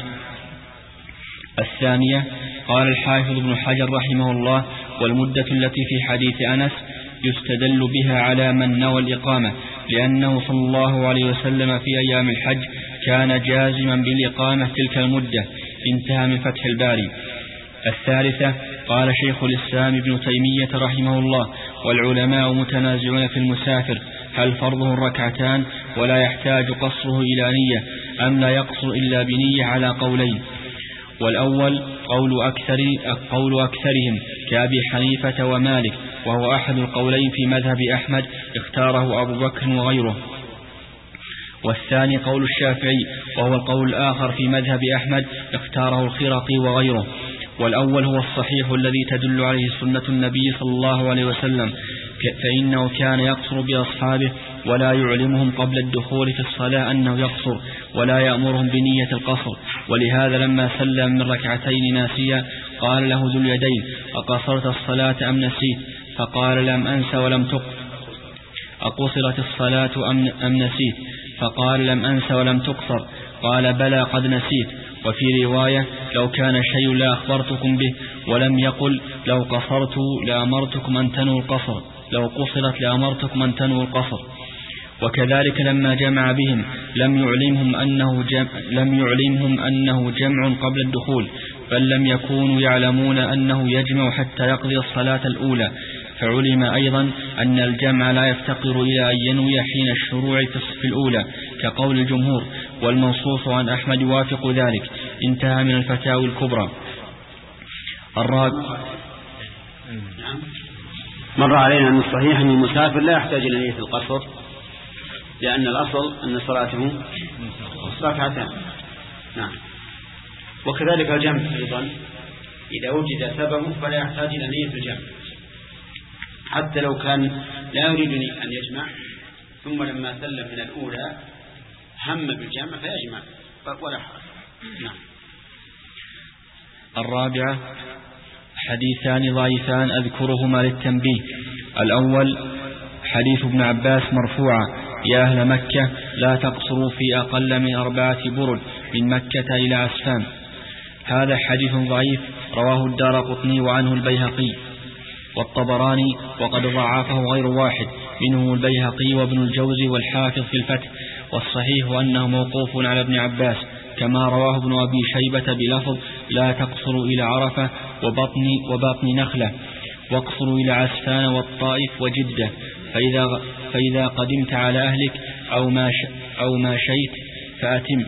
الثانية قال الحافظ ابن حجر رحمه الله والمدة التي في حديث أنس يستدل بها على من نوى الإقامة، لأنه صلى الله عليه وسلم في أيام الحج كان جازما بالإقامة تلك المدة، انتهى من فتح الباري. الثالثة قال شيخ الإسلام ابن تيمية رحمه الله والعلماء متنازعون في المسافر هل فرضه الركعتان ولا يحتاج قصره إلى نية أم لا يقصر إلا بنية على قولين. والأول قول, أكثر قول أكثرهم كأبي حنيفة ومالك، وهو أحد القولين في مذهب أحمد اختاره أبو بكر وغيره. والثاني قول الشافعي، وهو القول الآخر في مذهب أحمد اختاره الخرقي وغيره. والأول هو الصحيح الذي تدل عليه سنة النبي صلى الله عليه وسلم، فإنه كان يقصر بأصحابه ولا يعلمهم قبل الدخول في الصلاة أنه يقصر ولا يأمرهم بنية القصر. ولهذا لما سلم من ركعتين ناسيا قال له ذو اليدين أقصرت الصلاة أم نسيت؟ فقال لم أنس ولم تقصر. أقصرت الصلاة أم نسيت؟ فقال لم أنس ولم تقصر. قال بلى قد نسيت. وفي رواية لو كان شيء لا أخبرتكم به، ولم يقل لو قصرت لأمرتكم أن تنووا القصر، لو قصرت لأمرتكم أن تنووا القصر. وكذلك لما جمع بهم لم يعلمهم أنه جمع, لم يعلمهم أنه جمع قبل الدخول، بل لم يكونوا يعلمون أنه يجمع حتى يقضي الصلاة الأولى. فعلم أيضا أن الجمع لا يفتقر إلى أن ينوي حين الشروع في الأولى كقول الجمهور، والمنصوص عن أحمد يوافق ذلك. انتهى من الفتاوى الكبرى. الرابع مر علينا أن الصحيح أن المسافر لا يحتاج إلى نية القصر، لأن الأصل أن صلاته ركعتان. نعم. وكذلك الجمع أيضا إذا وجد سببه فلا يحتاج إلى نية الجمع، حتى لو كان لا يريد أن يجمع ثم لما سلم من الأولى هم بالجمع فيجمع ولا حرج. نعم. الرابعة حديثان ضعيفان أذكرهما للتنبيه. الأول حديث ابن عباس مرفوعا يا أهل مكة لا تقصروا في أقل من أربعة برد من مكة إلى عسفان. هذا حديث ضعيف رواه الدارقطني وعنه البيهقي والطبراني، وقد ضعفه غير واحد منهم البيهقي وابن الجوزي والحافظ في الفتح. والصحيح أنه موقوف على ابن عباس، كما رواه ابن أبي شيبة بلفظ لا تقصروا إلى عرفة وبطن, وبطن نخلة، واقصروا إلى عسفان والطائف وجدة، فإذا, فإذا قدمت على أهلك أو ما, أو ما شيت فأتم.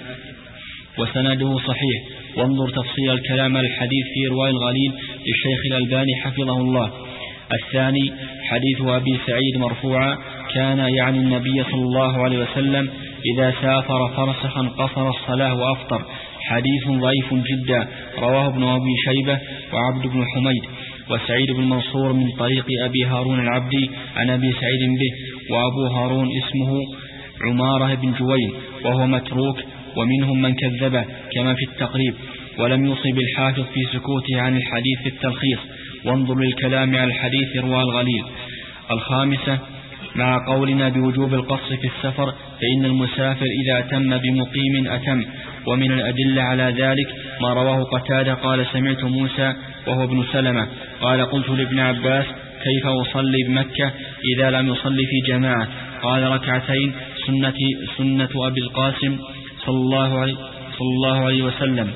وسنده صحيح. وانظر تفصيل الكلام على الحديث في رواية الغليل للشيخ الألباني حفظه الله. الثاني حديث أبي سعيد مرفوعا كان يعني النبي صلى الله عليه وسلم إذا سافر فرسخا قصر الصلاة وأفطر. حديث ضعيف جدا رواه ابن أبي شيبة وعبد بن حميد وسعيد بن منصور من طريق أبي هارون العبدي عن أبي سعيد به، وأبو هارون اسمه عمارة بن جويل وهو متروك، ومنهم من كذبه كما في التقريب، ولم يصب الحافظ في سكوته عن الحديث في التلخيص. وانظر للكلام على الحديث رواه الغليل. الخامسة مع قولنا بوجوب القصر في السفر فإن المسافر إذا أتم بمقيم أتم. ومن الأدلة على ذلك ما رواه قتادة قال سمعت موسى وهو ابن سلمة قال قلت لابن عباس كيف أصلي بمكة إذا لم يصلي في جماعة؟ قال ركعتين سنة, سنة أبي القاسم صلى الله عليه, صلى الله عليه وسلم.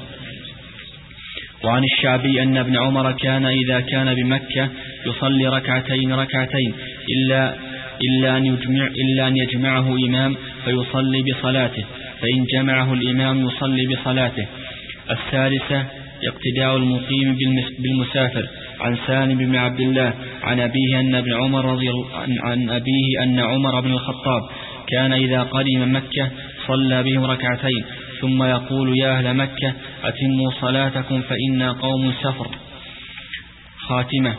وعن الشعبي أن ابن عمر كان إذا كان بمكة يصلي ركعتين ركعتين إلا, إلا, أن, يجمع إلا أن يجمعه إمام فيصلي بصلاته، فإن جمعه الإمام يصلي بصلاته. الثالثة اقتداء المقيم بالمسافر. عن سالم بن عبد الله عن أبيه أن ابن عمر رضي عن أبيه أن عمر بن الخطاب كان إذا قدم مكة صلى بهم ركعتين ثم يقول يا أهل مكة أتموا صلاتكم فإنا قوم سفر. الخاتمة.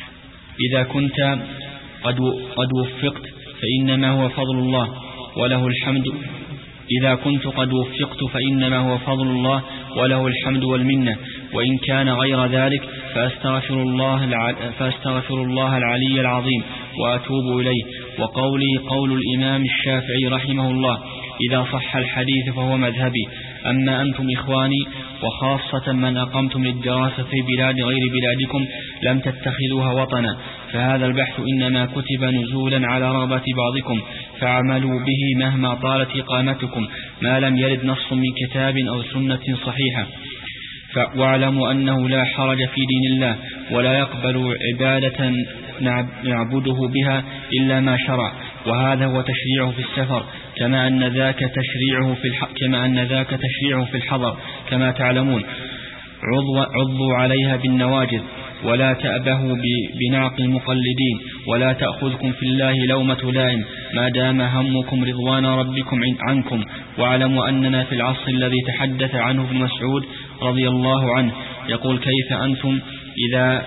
إذا كنت قد قد وفقت فإنما هو فضل الله وله الحمد إذا كنت قد وفقت فإنما هو فضل الله وله الحمد والمنة، وإن كان غير ذلك فأستغفر الله الع... فأستغفر الله العلي العظيم وأتوب إليه. وقولي قول الإمام الشافعي رحمه الله: إذا صح الحديث فهو مذهبي. أما أنتم إخواني وخاصة من أقمتم للدراسة في بلاد غير بلادكم لم تتخذوها وطنا، فهذا البحث إنما كتب نزولا على رغبة بعضكم، فاعملوا به مهما طالت إقامتكم ما لم يرد نص من كتاب أو سنة صحيحة. واعلموا أنه لا حرج في دين الله، ولا يقبل عبادة نعبده بها إلا ما شرع، وهذا هو تشريعه في السفر كما أن ذاك تشريعه في الح... كما أن ذاك تشريعه في الحضر كما تعلمون. عضوا, عضوا عليها بالنواجذ، ولا تأبهوا بنعق المقلدين، ولا تأخذكم في الله لومة لائم ما دام همكم رضوان ربكم عنكم. واعلموا أننا في العصر الذي تحدث عنه ابن مسعود رضي الله عنه يقول: كيف أنتم إذا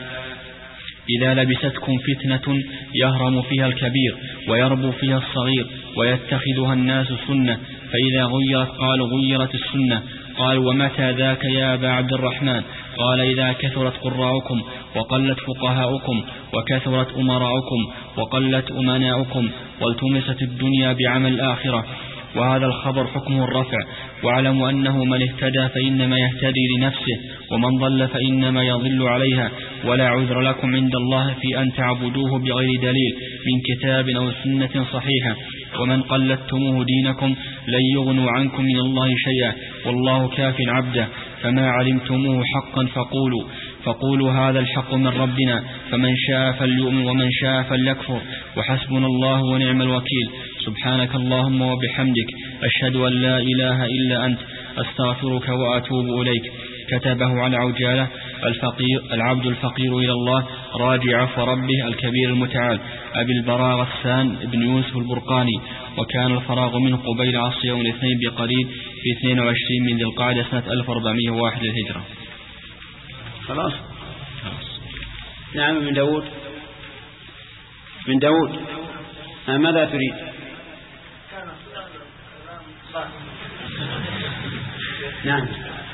إذا لبستكم فتنة يهرم فيها الكبير ويربو فيها الصغير ويتخذها الناس سنة، فإذا غيرت قالوا غيرت السنة. قال: ومتى ذاك يا أبا عبد الرحمن؟ قال: إذا كثرت قراءكم وقلت فقهاؤكم وكثرت أمراؤكم وقلت أمناؤكم والتمست الدنيا بعمل الآخرة. وهذا الخبر حكمه الرفع. واعلموا أنه من اهتدى فإنما يهتدي لنفسه، ومن ضل فإنما يضل عليها، ولا عذر لكم عند الله في أن تعبدوه بغير دليل من كتاب أو سنة صحيحة. ومن قلدتموه دينكم لن يغنوا عنكم من الله شيئا، والله كاف عبده. فما علمتموه حقا فقولوا فقولوا هذا الحق من ربنا، فمن شاء فليؤمن ومن شاء فليكفر، وحسبنا الله ونعم الوكيل. سبحانك اللهم وبحمدك، أشهد أن لا إله إلا أنت، أستغفرك وأتوب إليك. كتبه على عجالة الفقير العبد الفقير إلى الله راجع عفو ربه الكبير المتعال أبي البراء غسان بن يوسف البرقاني، وكان الفراغ منه قبيل عصر يوم الاثنين بقريب في اثنين وعشرين من ذي القعدة سنة ألف وأربعمائة وواحد للهجرة. خلاص. نعم. من داود من داود ماذا تريد؟ نعم.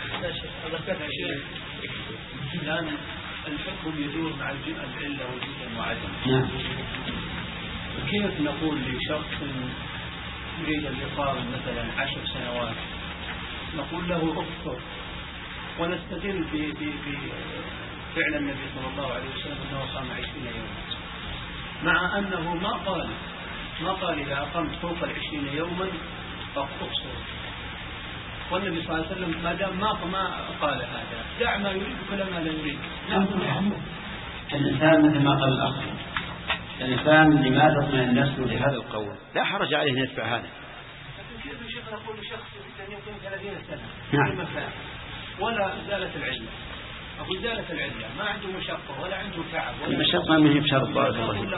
الآن الحكم يدور مع العلة والجزء وعدم. نعم. كيف نقول لشخص يريد الإقامة مثلا عشر سنوات نقول له اكفر، ونستدل بفعل النبي صلى الله عليه وسلم أنه قام عشرين يوما، مع أنه ما قال ما قال إذا أقمت فوق العشرين يوما فاقصر، والنبي صلى الله عليه وسلم ما دام ما ما قال هذا دع ما يريد كل ما لا يريد. الإنسان مثل ما قال الأخ، الإنسان لما تطمئن نفسه لهذا القول لا حرج عليه أن يدفع هذا. كيف الشيخ نقول لشخص يمكن يكون ثلاثين سنة نعم ولا زالت العلة، أقول زالت العلة، ما عنده مشقة ولا عنده تعب. المشقة ما هي بشرط بارك الله فيك.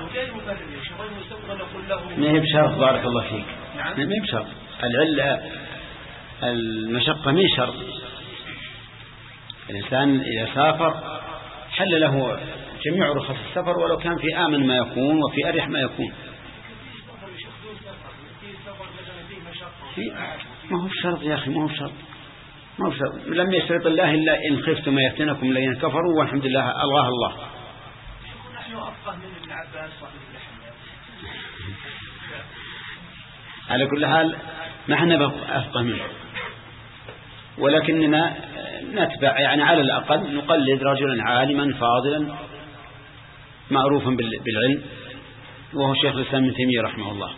ما هي بشرط بارك الله فيك. ما هي بشرط. العلة المشقة ما هي شرط. الإنسان إذا سافر حل له جميع رخص السفر ولو كان في آمن ما يكون وفي أريح ما يكون. ما هو شرط يا أخي، ما هو شرط ما هو شرط. لم يشرط الله إلا إن خفتم ما يفتنكم الذين كفروا، والحمد لله ألغاه الله. نحن أفقه من ابن عباس وابن الحمد. على كل حال نحن أفقه منه، ولكننا نتبع يعني على الأقل نقلد رجلا عالما فاضلا معروفا بالعلم، وهو شيخ الإسلام ابن تيمية رحمه الله.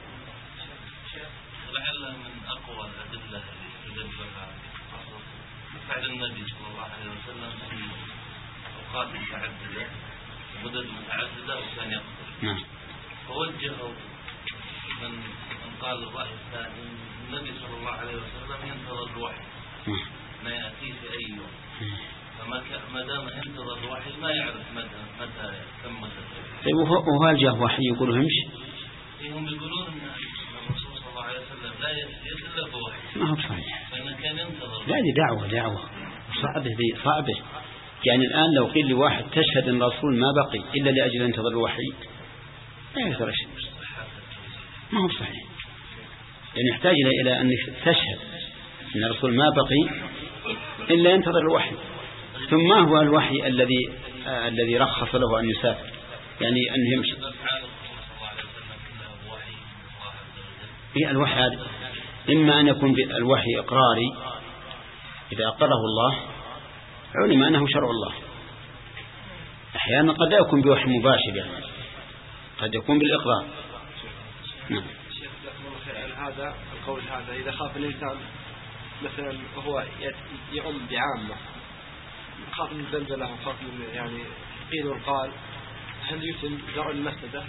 لعل من أقوى الأدلة استدلها فعل النبي صلى الله عليه وسلم في أوقات متعددة مدد متعددة وكان يقتل. نعم. فوجهوا من من قال الرأي الثاني النبي صلى الله عليه وسلم ينتظر الوحي ما يأتي في أي يوم، فما دام ينتظر الوحي ما يعرف متى متى كم مدة. طيب وهل جاء وحي يقولوا همش؟ هم يقولون أن الرسول صلى الله عليه وسلم لا يتلى بوحي. ما هو صحيح. فإن كان ينتظر. لا دي دعوة دعوة صعبة دي صعبة. يعني الآن لو قيل لواحد تشهد أن الرسول ما بقي إلا لأجل أن ينتظر الوحي لا يصير شيء، ما هو صحيح، يعني يحتاج إلى أن تشهد أن الرسول ما بقي إلا ينتظر الوحي. ثم ما هو الوحي الذي آه الذي رخص له أن يسافر، يعني أن يمشي؟ في الوحي هذا إما أن يكون الوحي إقراري إذا أقره الله علم أنه شرع الله، أحيانا قد لا يكون بوحي مباشر، يعني قد يكون بالإقرار. نعم. هذا القول هذا إذا خاف الإنسان مثلا وهو يؤم بعامة، خاف من زلزلة وخاف من يعني قيل وقال، هل يتم درء المفسدة؟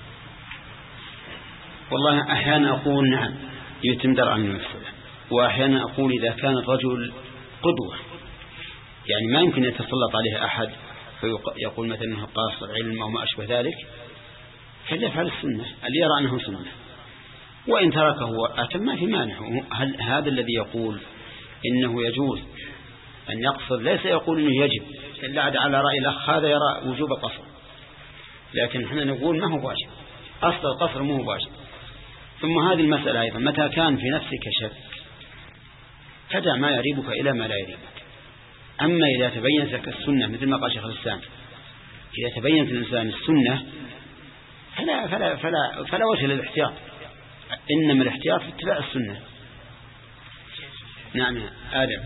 والله أحيانا أقول نعم يتم درء المفسدة، وأحيانا أقول إذا كان الرجل قدوة، يعني ما يمكن يتسلط عليه أحد فيقول مثلا أنه قاصر علم أو ما أشبه ذلك، فليفعل السنة اللي يرى أنه سنة، وإن تركه أتم ما في مانع. هل هذا الذي يقول إنه يجوز أن يقصر ليس يقول إنه يجب، إلا على رأي الأخ هذا يرى وجوب القصر، لكن احنا نقول ما هو واجب، أصل القصر مو واجب. ثم هذه المسألة أيضا متى كان في نفسك شك فدع ما يريبك إلى ما لا يريبك. أما إذا تبينت لك السنة مثل ما قال شيخ الإسلام، إذا تبينت الإنسان السنة فلا, فلا, فلا, فلا وجه للاحتياط، إنما الاحتياط في اتباع السنة. نعم يا آدم.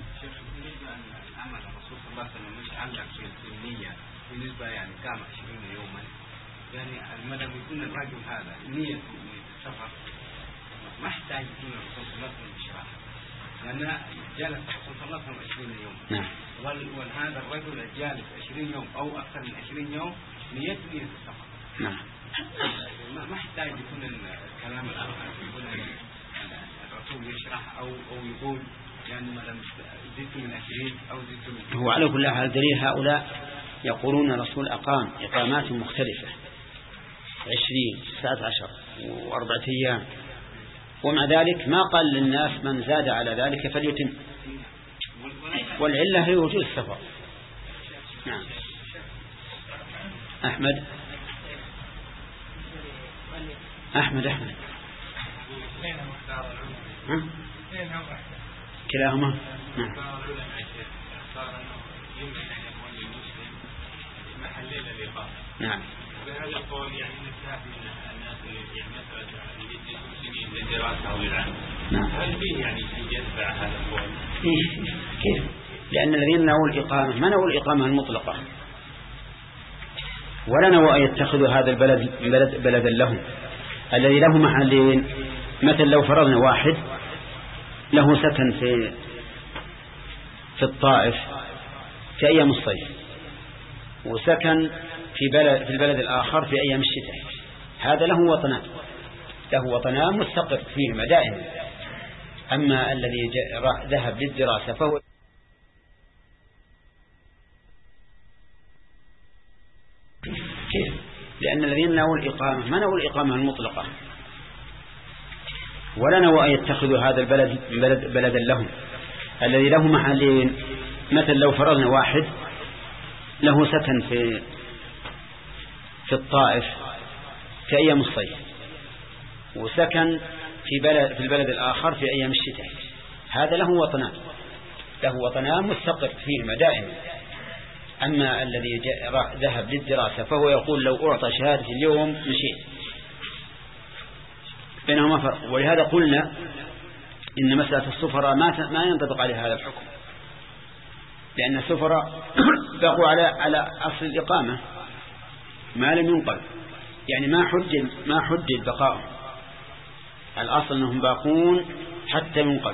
بالنسبة يعني كام عشرين يوما، يعني المدى يكون الرجل هذا نية السفر ما احتاج يكون الرسول صلى الله عليه وسلم بشراحة، لأن جالس الرسول صلى الله عليه وسلم عشرين يوم. نعم. وهذا الرجل جالس عشرين يوم أو أكثر من عشرين يوم نية نية السفر. نعم. ما احتاج يكون الكلام الآخر يكون الرسول يشرح أو أو يقول يعني مثلا زدت من عشرين أو زدت من. هو على كل حال دليل هؤلاء يقولون الرسول أقام إقامات مختلفة عشرين تسعة عشر وأربعة أيام، ومع ذلك ما قال للناس من زاد على ذلك فليتم، والعلة هي وجود السفر. نعم. أحمد أحمد أحمد ها؟ كلاهما. نعم. نعم. بهذا القول يعني نستفاد من الناس اللي يعني مثلا يجلسون سنين للدراسة أو للعمل. نعم. هل فيه يعني شيء يتبع هذا القول؟ إيه كيف؟ لأن الذين نووا الإقامة ما نووا الإقامة المطلقة، ولا نووا أن يتخذوا هذا البلد بلد بلدا لهم الذي له محلين. مثل لو فرضنا واحد له سكن في في الطائف في أيام الصيف، وسكن في بلد في البلد الآخر في أيام الشتاء، هذا له وطنان، له وطنان مستقر فيهما دائما. أما الذي ذهب للدراسة فهو كيف؟ لأن الذين نووا الإقامة ما نووا الإقامة المطلقة، ولا نووا أن يتخذوا هذا البلد بلد بلدا لهم الذي له محلين. مثل لو فرضنا واحد له سكن في في الطائف في أيام الصيف، وسكن في بلد في البلد الآخر في أيام الشتاء، هذا له وطنان، له وطنان مستقر فيهما دائما. أما الذي ذهب للدراسة فهو يقول لو أعطى شهادة اليوم مشيت، بينهما فرق. ولهذا قلنا إن مسألة السفراء ما ما ينطبق عليها هذا الحكم، لأن السفراء بقوا على على أصل الإقامة ما لم ينقل، يعني ما حدد ما حدد بقائهم، الأصل أنهم باقون حتى ينقل.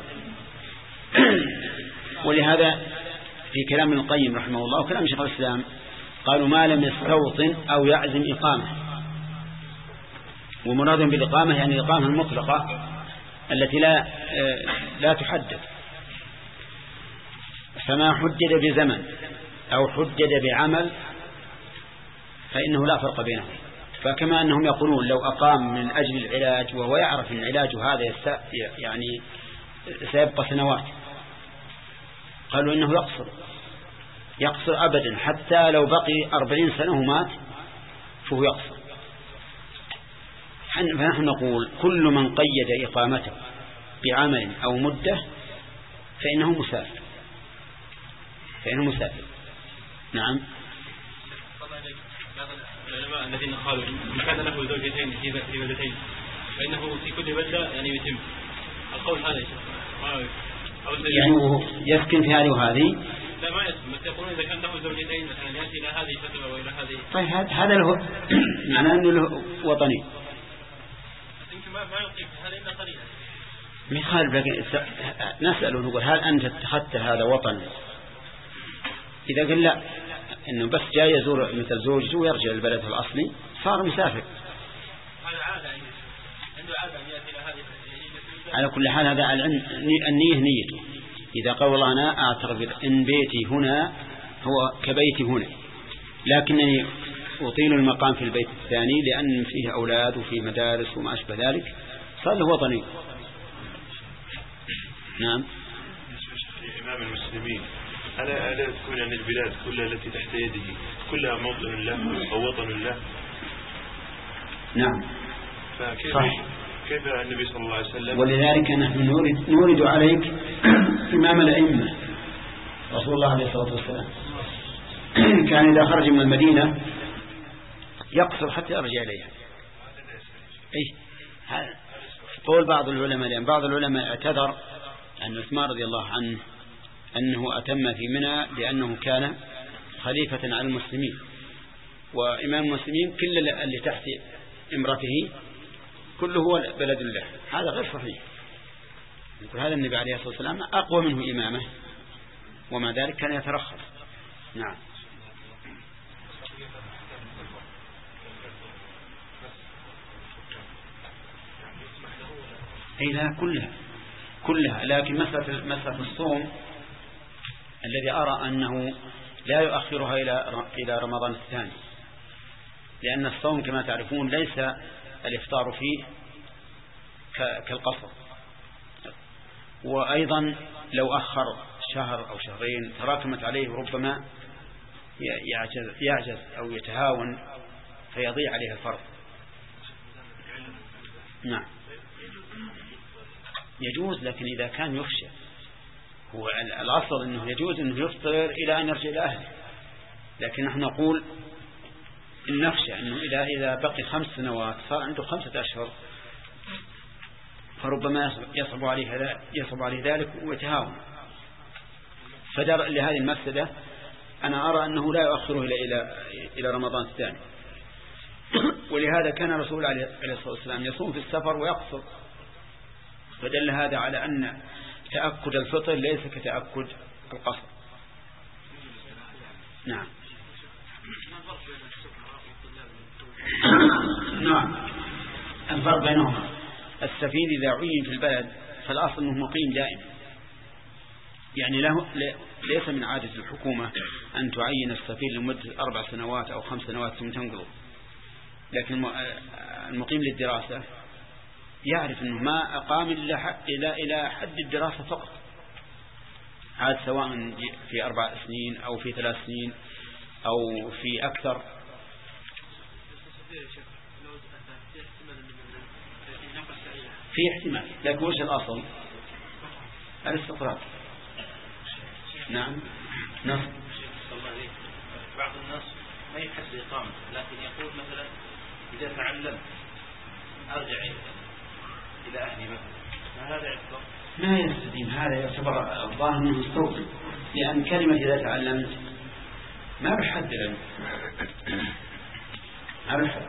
ولهذا في كلام ابن القيم رحمه الله وكلام شيخ الإسلام قالوا ما لم يستوطن أو يعزم إقامة، ومرادهم بالإقامة يعني الإقامة المطلقة التي لا لا تحدد. فما حدد بزمن أو حدد بعمل فإنه لا فرق بينهم. فكما أنهم يقولون لو أقام من أجل العلاج وهو يعرف أن العلاج هذا يعني سيبقى سنوات، قالوا إنه يقصر. يقصر أبدا، حتى لو بقي أربعين سنة ومات فهو يقصر. فنحن نقول كل من قيد إقامته بعمل أو مدة فإنه مسافر، فإنه مسافر. نعم. العلماء الذين قالوا إن كان له زوجتين في بلدتين فإنه في كل بلدة يعني يتم القول هذا يعني يسكن في هذه وهذه. لا ما يسكن، بس يقولون إذا كان له زوجتين مثلا يأتي إلى هذه فترة وإلى هذه. طيب هذا له معناه أنه له وطني. يمكن ما ما يقيم هذا إلا قليلا. مخالف، لكن نسأله نقول هل أنت اتخذت هذا وطن؟ إذا قال لا، إنه بس جاي يزور مثل زوجته ويرجع البلد الأصلي صار مسافر. هذا عادة عنده عادة يأتي إلى هذه. على كل حال هذا النية نيته. إذا قال والله أنا أعتقد إن بيتي هنا هو كبيتي هنا، لكنني أطيل المقام في البيت الثاني لأن فيه أولاد وفيه مدارس وما أشبه ذلك، صار له وطني. نعم. إمام المسلمين ألا ألا تكون أن البلاد كلها التي تحت يده كلها موطن له أو وطن له؟ نعم. فكيف صح. كيف النبي صلى الله عليه وسلم؟ ولذلك نحن نورد, نورد عليك إمام الأئمة رسول الله عليه الصلاة والسلام كان إذا خرج من المدينة يقصر حتى يرجع إليها. إيه قول بعض العلماء، لأن بعض العلماء اعتذر عن عثمان رضي الله عنه أنه أتم في منى لأنه كان خليفة على المسلمين، وإمام المسلمين كل اللي تحت امرته كله هو بلد الله. هذا غير صحيح. يقول هذا النبي عليه الصلاة والسلام أقوى منه إمامه ومع ذلك كان يترخص. نعم. أي لا كلها كلها، لكن مسألة مسألة الصوم الذي أرى أنه لا يؤخرها إلى إلى رمضان الثاني، لأن الصوم كما تعرفون ليس الإفطار فيه كالقصر، وأيضا لو أخر شهر أو شهرين تراكمت عليه ربما يعجز, يعجز أو يتهاون فيضيع عليه الفرض. نعم يجوز، لكن إذا كان يخشى، هو الأصل أنه يجوز أنه يفطر إلى أن يرجع إلى أهله، لكن نحن نقول إن نخشى أنه إذا إذا بقي خمس سنوات صار عنده خمسة أشهر فربما يصعب عليه يصعب عليه ذلك ويتهاون. فدر لهذه المفسدة أنا أرى أنه لا يؤخره إلى إلى إلى رمضان الثاني. ولهذا كان رسول الله عليه الصلاة والسلام يصوم في السفر ويقصر، فدل هذا على أن تأكد الفطر ليس كتأكد القصر. نعم. نعم الفرق بينهما السفير إذا عين في البلد فالأصل أنه مقيم دائما، يعني له ليس من عادة الحكومة أن تعين السفير لمدة أربع سنوات أو خمس سنوات ثم تنقله، لكن المقيم للدراسة يعرف أنه ما أقام إلا إلى إلى حد الدراسة فقط، عاد سواء في أربع سنين أو في ثلاث سنين أو في أكثر. في احتمال، لكن وش الأصل؟ الاستقرار. نعم. نعم. بعض الناس ما يحس إقامة، لكن يقول مثلا إذا تعلم أرجع إلى أهلي مثلا، هذا يعتبر ما يستدين، هذا يعتبر الظاهر منه مستوطن، لأن كلمة إذا تعلمت ما بحد لنا، ما بحد.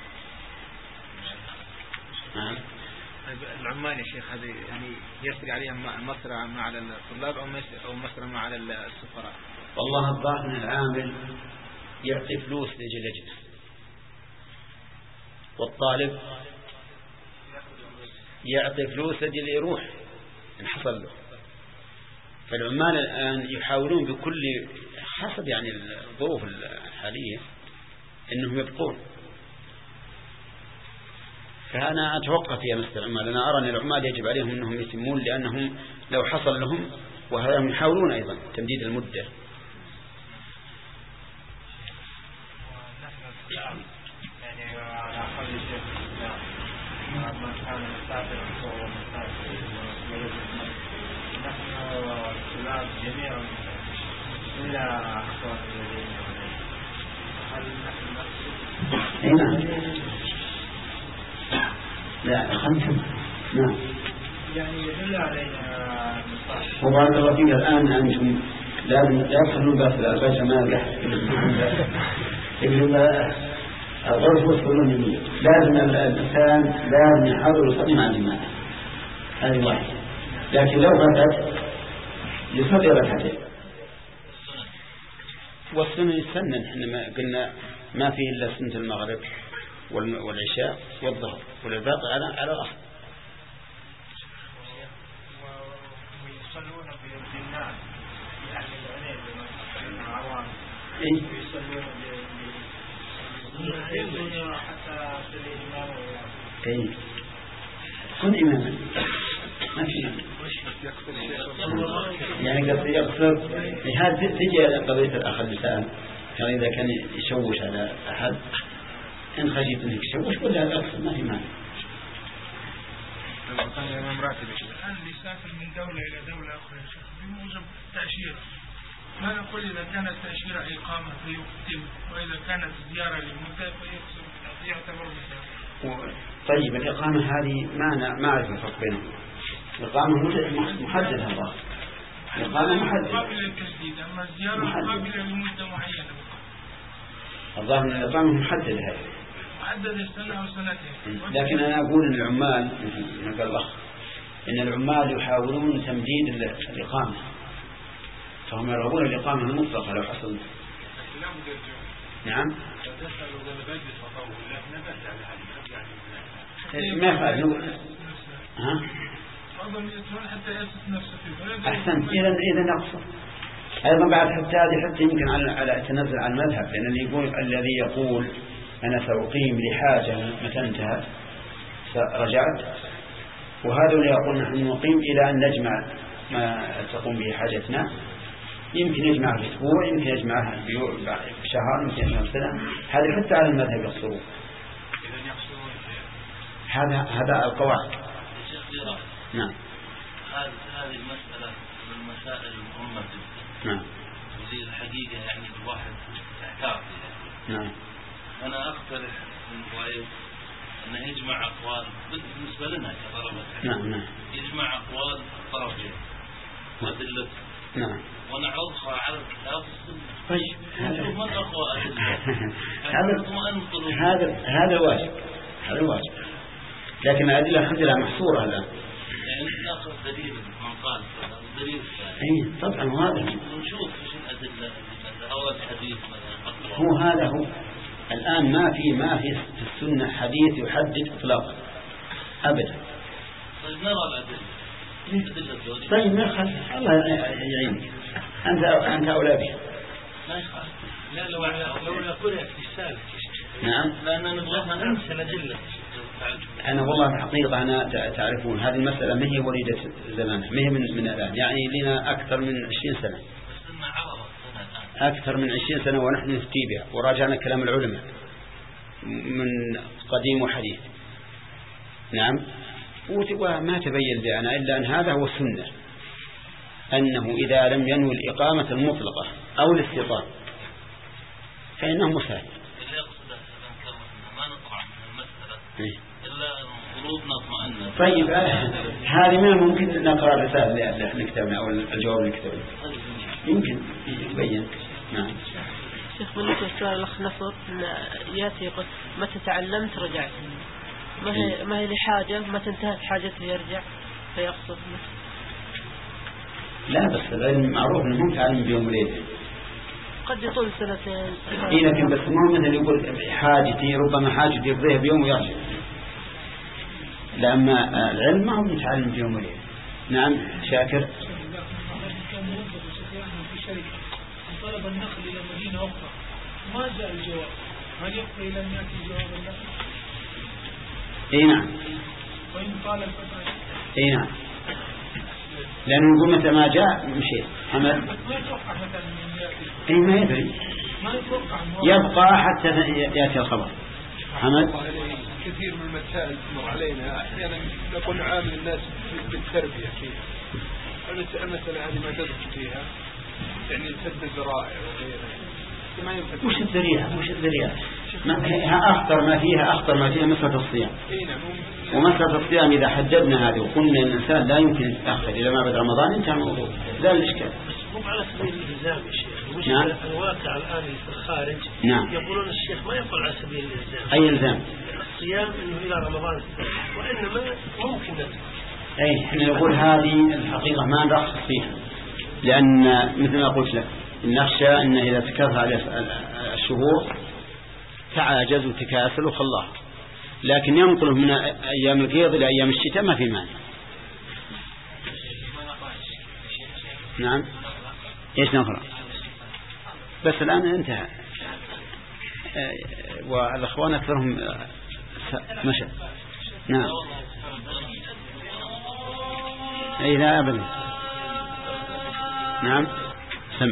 نعم. العمال يا شيخ هذه يعني يسري عليهم المسرع مع على الطلاب أو أو مسرع مع على السفراء؟ والله الظاهر من العامل يعطي فلوس لجل لجنة، والطالب يعطي فلوس لجل يروح إن حصل له. فالعمال الآن يحاولون بكل حسب يعني الظروف الحالية إنهم يبقون. فأنا أتوقف يا مستر العمال، أنا أرى أن العمال يجب عليهم أنهم يتمون، لأنهم لو حصل لهم وهم يحاولون أيضا تمديد المدة إلا أخبار الذين هل نحن نقصد؟ نعم. لا خمسة. نعم. يعني يدل علينا المصالح. وبارك الله فيك. الآن أنتم لازم لا تخلون بس الأباس ما بيح إلا الغرف والسلم. لازم الإنسان لازم يحاول يصلي مع الجماعة. هذه واحدة. لكن لو فاتت يصلي ركعتين. والسنة السنة إحنا قلنا ما فيه إلا سنة المغرب والعشاء والظهر والباقي على على الأصل. ويصلون بالناس يعني العلم بمسجد عوام. إيه. ويصلون ب حتى في الإمام. إيه. كن إماما. ما في. يعني قصدي يقصر هذا تجي قضية الأخ اللسان. يعني إذا كان يشوش على أحد إن خشيت أنك تشوش ولا الأقصر ما في معنى. الآن اللي يسافر من دولة إلى دولة أخرى بموجب تأشيرة، ما نقول إذا كانت تأشيرة إقامة فيقتم، وإذا كانت زيارة للمدة فيقصر يعتبر مسافر. طيب الإقامة هذه ما ما أعرف الفرق بينهم. الإقامة محددة الله. الإقامة محددة. قابلة للتجديد، أما الزيارة قابلة لمدة معينة. الظاهر أن الإقامة محددة هذه. محددة سنة أو سنتين. لكن أنا أقول أن العمال مثل الأخ إن العمال يحاولون تمديد الإقامة، فهم يرغبون الإقامة المطلقة لو حصل. نعم. ما يفعل ها؟ أحسن. إذا إذا نقصر. أيضا بعد حتى هذه حتى يمكن على على تنزل عن المذهب، لأن اللي يقول الذي يقول أنا سأقيم لحاجة متى انتهت رجعت، وهذا اللي يقول نحن نقيم إلى أن نجمع ما تقوم به حاجتنا، يمكن يجمع في أسبوع، يمكن يجمعها في شهر، يمكن يجمع في سنة. هذا حتى على المذهب يقصرون. هذا هذا القواعد. نعم. هذه هذه المسألة من المسائل المهمة جدا. نعم. وهي الحقيقة يعني الواحد يحتاط يعني. نعم. أنا أقترح من رأيك أنه يجمع أقوال بالنسبة لنا كطلبة. نعم نعم. يجمع أقوال الطرفين وأدلة. نعم. ونعرضها على الكتاب والسنة. طيب. هذا من أقوى أدلة. هذا هذا هذا واجب. هذا واجب. لكن الأدلة الحمد لله محصورة الآن. يعني نأخذ دليل من قال دليل الثاني. إيه طبعا وهذا. ونشوف إيش الأدلة أو الحديث مثلا. هو هذا هو. الآن ما في ما في في السنة حديث يحدد إطلاقا أبدا. طيب نرى الأدلة. طيب ما خل الله يعينك. أنت أنت أولى بها. ما يخالف. لا لو لو نقول اغتسال. نعم. لأننا نبغاها ننسى الأدلة. أنا والله الحقيقة أنا تعرفون هذه المسألة ما هي وليدة زمانها، ما هي من من الآن، يعني لنا أكثر من عشرين سنة. أكثر من عشرين سنة ونحن نفتي بها وراجعنا كلام العلماء من قديم وحديث. نعم. وما تبين لنا إلا أن هذا هو السنة، أنه إذا لم ينوي الإقامة المطلقة أو الاستيطان فإنه مسافر. اللي يقصد ما نطلع من المسألة إلا المفروض نطمئن. طيب آه. هذه ما ممكن نقرأ الرسالة لكتابنا أو الجواب لكتابنا يمكن يبين. نعم. شيخ بالنسبة للسؤال الأخ نصر ياتي يقول متى تعلمت رجعت، ما هي ما هي لحاجة متى انتهت حاجته يرجع فيقصد. لا بس العلم معروف انه مو تعلم بيوم وليلة، قد يطول سنتين. إيه لكن بس مو مثل يقول حاجتي ربما حاجتي يقضيها بيوم ويرجع. لأما العلم ما هو متعلم بيوم وليلة. نعم شاكر. طلب النقل إلى مدينة أخرى ما جاء الجواب، هل يبقى إلى أن يأتي جواب النقل؟ إيه نعم. وإن طال الفترة. إيه نعم. لأنه نقول متى ما جاء مشي حمد. ما يتوقع مثلا من يأتي. إيه ما يدري. ما يتوقع. يبقى حتى يأتي الخبر. حمد. كثير من المسائل تمر علينا أحيانا نقول نعامل الناس بالتربية كيف. المسألة هذه ما تدخل فيها يعني سد الذرائع ما ينفع. وش الذريعة وش الذريعة ما أخطر ما فيها أخطر ما فيها مسألة الصيام. ومسألة الصيام إذا حددنا هذه وقلنا الإنسان لا يمكن أن يتأخر إلى ما بعد رمضان انتهى الموضوع. لا الإشكال. مو على سبيل الإلزام يا شيخ. مش نعم. الواقع الآن في الخارج. نعم. يقولون الشيخ ما يقول على سبيل الإلزام. أي إلزام؟ الصيام إنه إلى رمضان وإنما ممكن نترك. أي إحنا نقول هذه الحقيقة ما نرخص فيها لأن مثل ما قلت لك نخشى أن إذا تكاثر على الشهور تعاجز وتكاسل وخلاه، لكن ينقله من أيام القيض إلى أيام الشتاء ما في مانع. نعم. إيش نقرأ؟ بس الآن انتهى والأخوان أكثرهم مشى. نعم. أي لا أبدا. نعم. سم.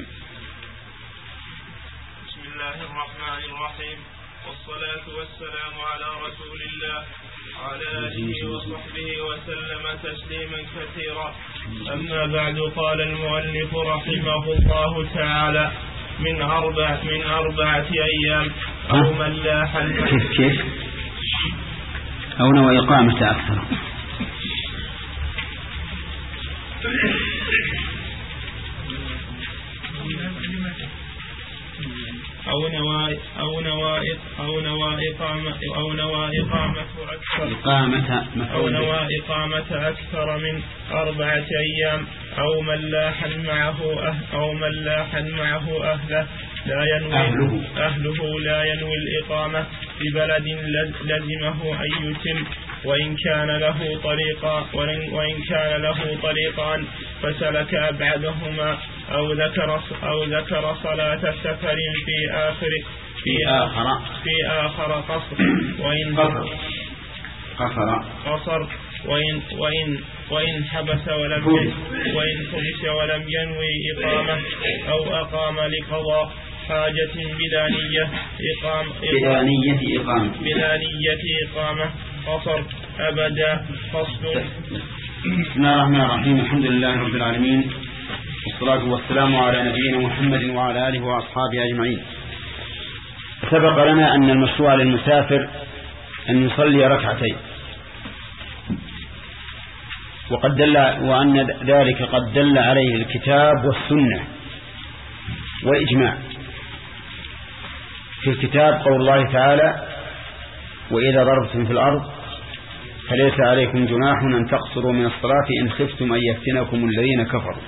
بسم الله الرحمن الرحيم والصلاة والسلام على رسول الله وعلى آله وصحبه وسلم تسليما كثيرا. أما بعد قال المؤلف رحمه الله تعالى من أربع من أربعة أيام أو من لاح كيف كيف أو نوى إقامة أكثر أو نوى أو نوى أو نوى إقامة أو نوى إقامة أكثر إقامة أو نوى إقامة أكثر من أربعة أيام أو من لاح معه أه أو من لاح معه أهله لا ينوي أهله, أهله لا ينوي الإقامة ببلد لزمه أن يتم وإن كان له طريقا وإن كان له طريقان فسلك أبعدهما أو ذكر أو ذكر صلاة سفر في آخر في آخر في آخر قصر وإن قصر قصر وإن وإن وإن حبس ولم وإن حبس ولم ينوي إقامة أو أقام لقضاء حاجة بلا نية إقام بلا نية إقامة بلا نية إقامة قصر أبدا. فصل. بسم الله الرحمن الرحيم. الحمد لله رب العالمين والصلاة والسلام على نبينا محمد وعلى آله وأصحابه أجمعين. سبق لنا أن المشروع للمسافر أن يصلي ركعتين وقد دل وأن ذلك قد دل عليه الكتاب والسنة والإجماع. في الكتاب قول الله تعالى وإذا ضربتم في الأرض فليس عليكم جناح أن تقصروا من الصلاة إن خفتم أن يفتنكم الذين كفروا.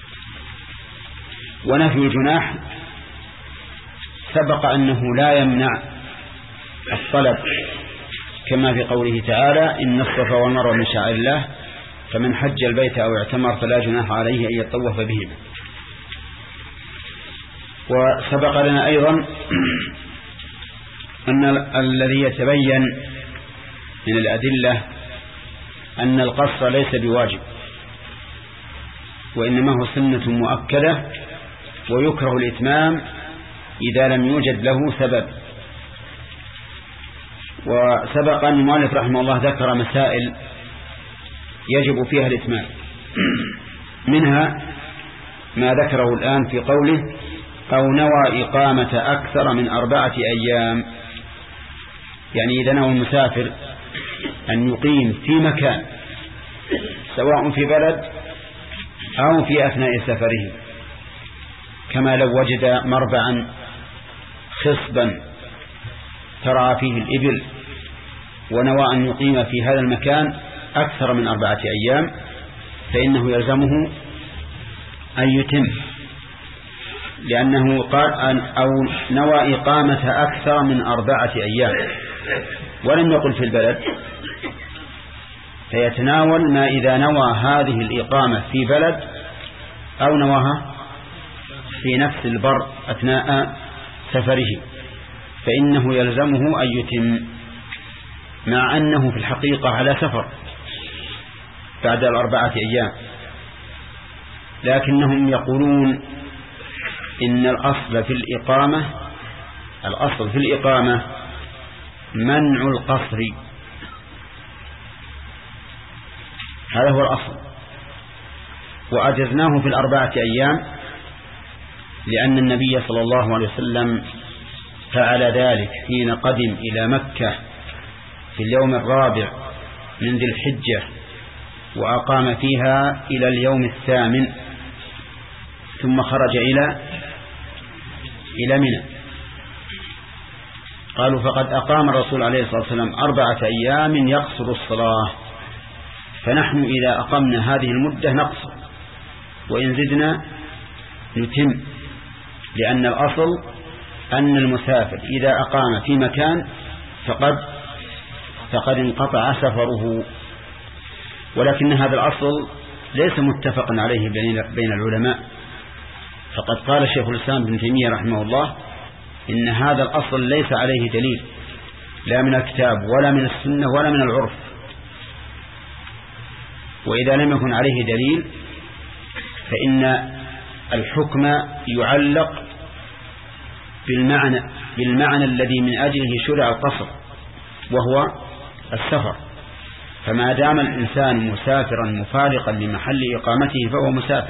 ونفي الجناح سبق أنه لا يمنع الطلب كما في قوله تعالى إن الصفا والمروة من شعائر الله فمن حج البيت أو اعتمر فلا جناح عليه أن يطوف بهما. وسبق لنا أيضا أن الذي يتبين من الأدلة أن القصر ليس بواجب وإنما هو سنة مؤكدة ويكره الإتمام إذا لم يوجد له سبب. وسبق أن المؤلف رحمه الله ذكر مسائل يجب فيها الإتمام، منها ما ذكره الآن في قوله أو نوى إقامة أكثر من أربعة أيام، يعني إذا نوى المسافر أن يقيم في مكان سواء في بلد أو في أثناء سفره، كما لو وجد مربعا خصبا ترعى فيه الإبل ونوى أن يقيم في هذا المكان أكثر من أربعة أيام فإنه يلزمه أن يتم، لأنه قال أن أو نوى إقامة أكثر من أربعة أيام ولم يقل في البلد، فيتناول ما إذا نوى هذه الإقامة في بلد أو نواها في نفس البر أثناء سفره فإنه يلزمه أن يتم، مع أنه في الحقيقة على سفر بعد الأربعة أيام، لكنهم يقولون إن الأصل في الإقامة الأصل في الإقامة منع القصر، هذا هو الأصل، وأجزناه في الأربعة أيام لأن النبي صلى الله عليه وسلم فعل ذلك حين قدم إلى مكة في اليوم الرابع من ذي الحجة وأقام فيها إلى اليوم الثامن ثم خرج إلى إلى منى. قالوا فقد أقام الرسول عليه الصلاة والسلام أربعة أيام يقصر الصلاة، فنحن إذا أقمنا هذه المدة نقصر، وإن زدنا نتم، لأن الأصل أن المسافر إذا أقام في مكان فقد فقد انقطع سفره. ولكن هذا الأصل ليس متفقا عليه بين العلماء، فقد قال شيخ الإسلام ابن تيمية رحمه الله إن هذا الأصل ليس عليه دليل لا من الكتاب ولا من السنة ولا من العرف. وإذا لم يكن عليه دليل فإن الحكم يعلق بالمعنى بالمعنى الذي من أجله شرع القصر وهو السفر. فما دام الإنسان مسافرا مفارقا لمحل إقامته فهو مسافر،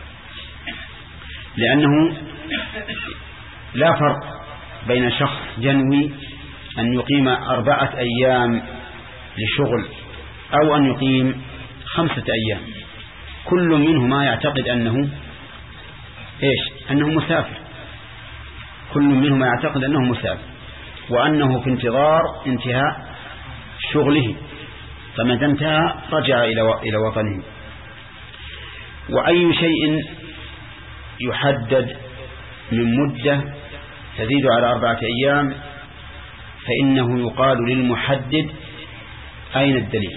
لأنه لا فرق بين شخص ينوي أن يقيم أربعة أيام لشغل أو أن يقيم خمسة أيام، كل منهما يعتقد أنه إيش أنه مسافر، كل منهما يعتقد أنه مسافر وأنه في انتظار انتهاء شغله، فمتى انتهى رجع إلى وطنه. وأي شيء يحدد من مدة تزيد على أربعة أيام فإنه يقال للمحدد أين الدليل.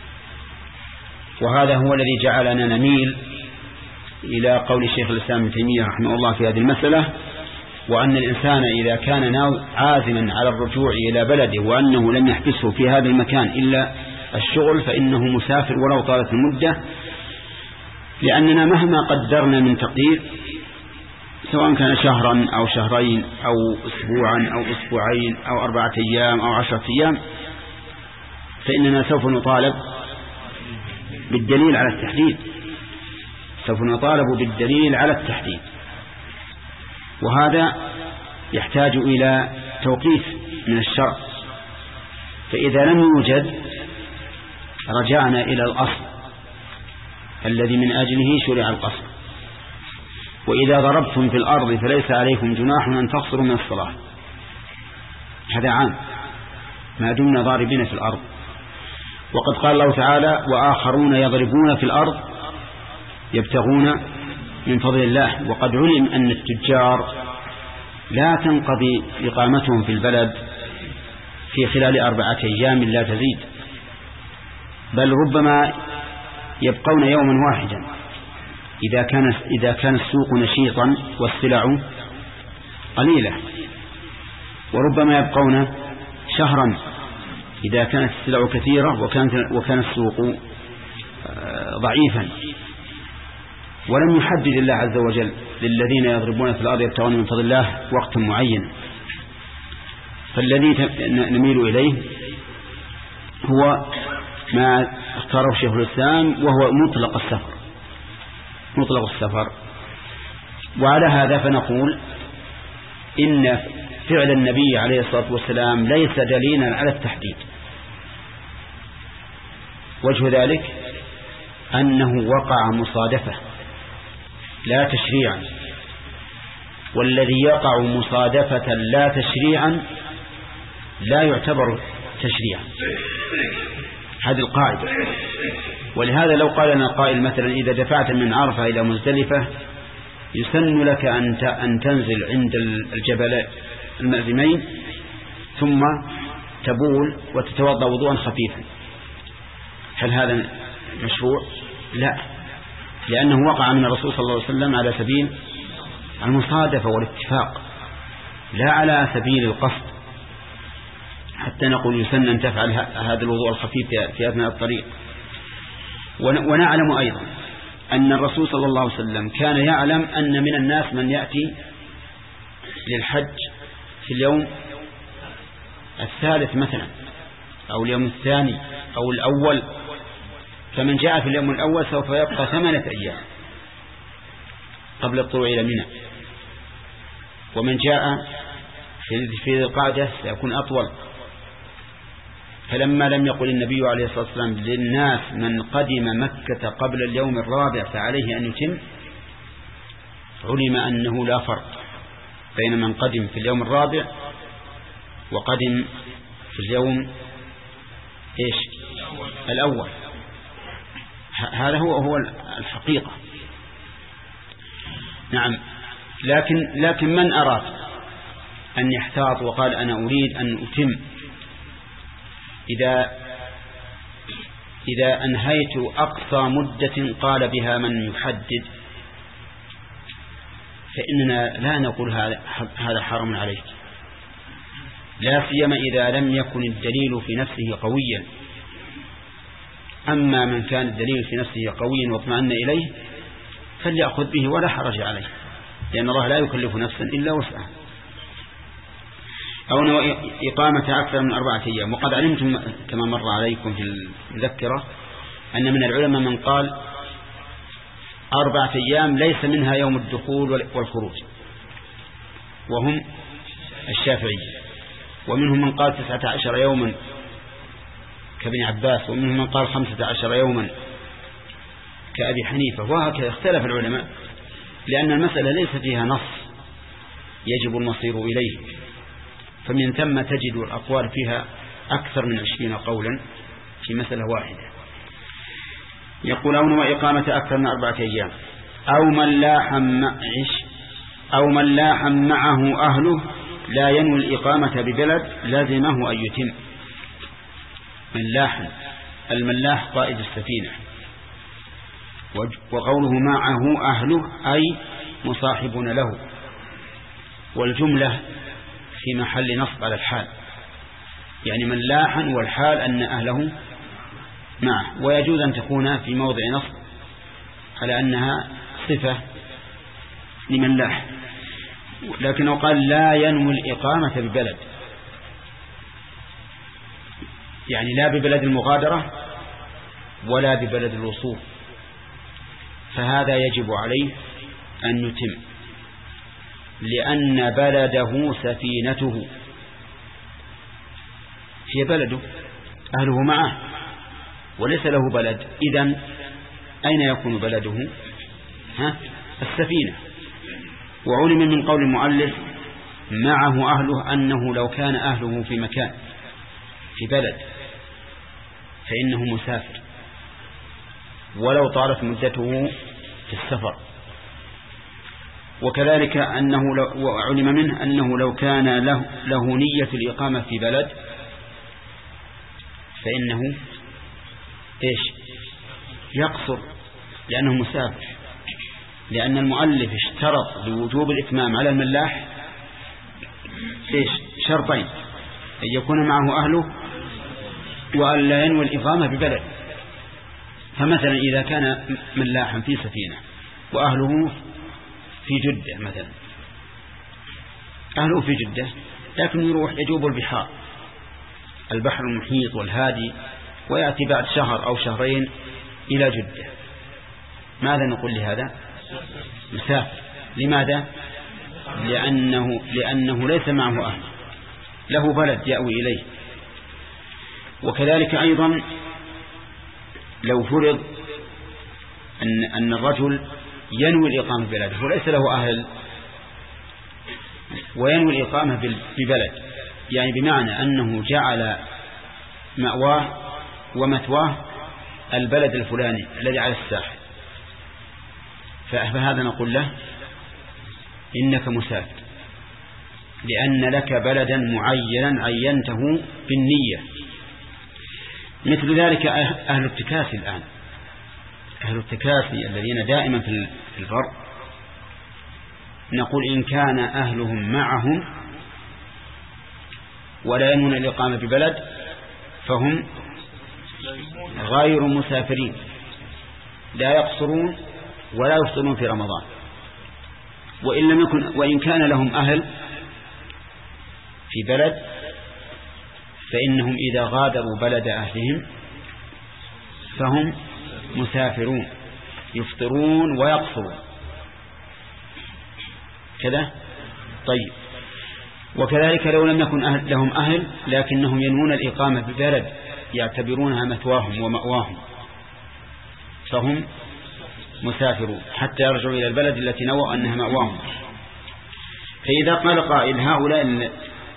وهذا هو الذي جعلنا نميل إلى قول شيخ الإسلام ابن تيمية رحمه الله في هذه المسألة، وأن الإنسان إذا كان عازما على الرجوع إلى بلده وأنه لم يحبسه في هذا المكان إلا الشغل فإنه مسافر ولو طالت المدة، لأننا مهما قدرنا من تقدير سواء كان شهرا أو شهرين أو أسبوعا أو أسبوعين أو أربعة أيام أو عشرة أيام فإننا سوف نطالب بالدليل على التحديد، سوف نطالب بالدليل على التحديد. وهذا يحتاج إلى توقيف من الشرع، فإذا لم يوجد رجعنا إلى الأصل الذي من أجله شرع القصر. وإذا ضربتم في الأرض فليس عليكم جناح أن تقصروا من الصلاة، هذا عام ما دمنا ضاربين في الأرض. وقد قال الله تعالى وآخرون يضربون في الأرض يبتغون من فضل الله. وقد علم أن التجار لا تنقضي إقامتهم في البلد في خلال أربعة أيام لا تزيد، بل ربما يبقون يوما واحدا إذا كان إذا كان السوق نشيطا والسلع قليلة، وربما يبقون شهرا إذا كانت السلع كثيرة وكان وكان السوق ضعيفا. ولم يحدد الله عز وجل للذين يضربون في الأرض يبتغون من فضل الله وقت معين. فالذي نميل إليه هو ما اختاره شيخ الإسلام وهو مطلق السفر، مطلق السفر. وعلى هذا فنقول إن فعل النبي عليه الصلاة والسلام ليس دليلا على التحديد. وجه ذلك أنه وقع مصادفة لا تشريعا، والذي يقع مصادفة لا تشريعا لا يعتبر تشريعا، هذه القاعدة. ولهذا لو قال لنا قائل مثلا إذا دفعت من عرفة إلى مزدلفة يسن لك أن تنزل عند الجبل المأزمين ثم تبول وتتوضأ وضوءا خفيفا، هل هذا مشروع؟ لا، لأنه وقع من الرسول صلى الله عليه وسلم على سبيل المصادفة والاتفاق لا على سبيل القصد، حتى نقول يسن أن تفعل هذا الوضوء الخفيف في أثناء الطريق. ونعلم أيضا أن الرسول صلى الله عليه وسلم كان يعلم أن من الناس من يأتي للحج في اليوم الثالث مثلا أو اليوم الثاني أو الأول، فمن جاء في اليوم الأول سوف يبقى ثمانية أيام قبل الطلوع إلى منى، ومن جاء في ذي القعدة سيكون أطول. فلما لم يقل النبي عليه الصلاة والسلام للناس من قدم مكة قبل اليوم الرابع فعليه أن يتم، علم أنه لا فرق بين من قدم في اليوم الرابع وقدم في اليوم إيش الأول. هذا هو هو الحقيقة. نعم. لكن لكن من أراد أن يحتاط وقال أنا أريد أن أتم، إذا إذا أنهيت أقصى مدة قال بها من يحدد، فإننا لا نقول هذا هذا حرام عليك، لا سيما إذا لم يكن الدليل في نفسه قويا. أما من كان الدليل في نفسه قويا واطمأن إليه فليأخذ به ولا حرج عليه، لأن الله لا يكلف نفسا إلا وسعها. أو إقامة أكثر من أربعة أيام. وقد علمتم كما مر عليكم في المذكرة أن من العلماء من قال أربعة أيام ليس منها يوم الدخول والخروج، وهم الشافعية. ومنهم من قال تسعة عشر يوما كابن عباس، ومنهم من قال خمسة عشر يوما كأبي حنيفة. وهكذا اختلف العلماء، لأن المسألة ليس فيها نص يجب المصير إليه، فمن ثم تجد الأقوال فيها أكثر من عشرين قولا في مسألة واحدة. يقولون وإقامة أكثر من أربعة أيام. أو من لاحم معش أو من لاحم معه أهله لا ينوي الإقامة ببلد لازمه أن يتم. من لاحم، الملاح قائد السفينة، وقوله معه أهله أي مصاحبون له، والجملة في محل نصب على الحال، يعني من لاحا والحال أن أهله معه. ويجوز أن تكون في موضع نصب على أنها صفة لمن لاح، لكنه قال لا ينوي الإقامة ببلد، يعني لا ببلد المغادرة ولا ببلد الوصول، فهذا يجب عليه أن يتم، لأن بلده سفينته، هي بلده، أهله معه وليس له بلد. إذن أين يكون بلده؟ ها؟ السفينة. وعلم من قول المؤلف معه أهله أنه لو كان أهله في مكان في بلد فإنه مسافر ولو طالت مدته في السفر. وكذلك أنه لو وعلم منه أنه لو كان له, له نية الإقامة في بلد فإنه إيش يقصر، لأنه مسافر، لأن المؤلف اشترط لوجوب الإتمام على الملاح إيش شرطين: أن يكون معه أهله وأن لا ينوي الإقامة ببلد. فمثلا إذا كان ملاحا في سفينة وأهله في جدة مثلا، أهله في جدة لكن يروح يجوب البحار، البحر المحيط والهادي، ويأتي بعد شهر أو شهرين إلى جدة، ماذا نقول لهذا؟ مسافر. لماذا؟ لأنه, لأنه ليس معه أهل، له بلد يأوي إليه. وكذلك أيضا لو فرض أن, أن الرجل ينوي الإقامة في بلده وليس له أهل وينوي الإقامة ببلد، يعني بمعنى أنه جعل مأواه ومثواه البلد الفلاني الذي على الساحل، فهذا نقول له إنك مسافر، لأن لك بلدا معينا عينته بالنية. مثل ذلك أهل التكاسي الآن، أهل التكاسي الذين دائما في البر، نقول إن كان أهلهم معهم ولا ينوون الإقامة ببلد فهم غير مسافرين، لا يقصرون ولا يفطرون في رمضان. وإن لم يكن وإن كان لهم أهل في بلد فإنهم إذا غادروا بلد أهلهم فهم مسافرون، يفطرون ويقصرون كذا. طيب. وكذلك لو لم يكن أهل لهم أهل لكنهم ينوون الإقامة ببلد يعتبرونها مثواهم ومأواهم فهم مسافرون حتى يرجعوا إلى البلد التي نووا أنها مأواهم. فإذا قال قائل هؤلاء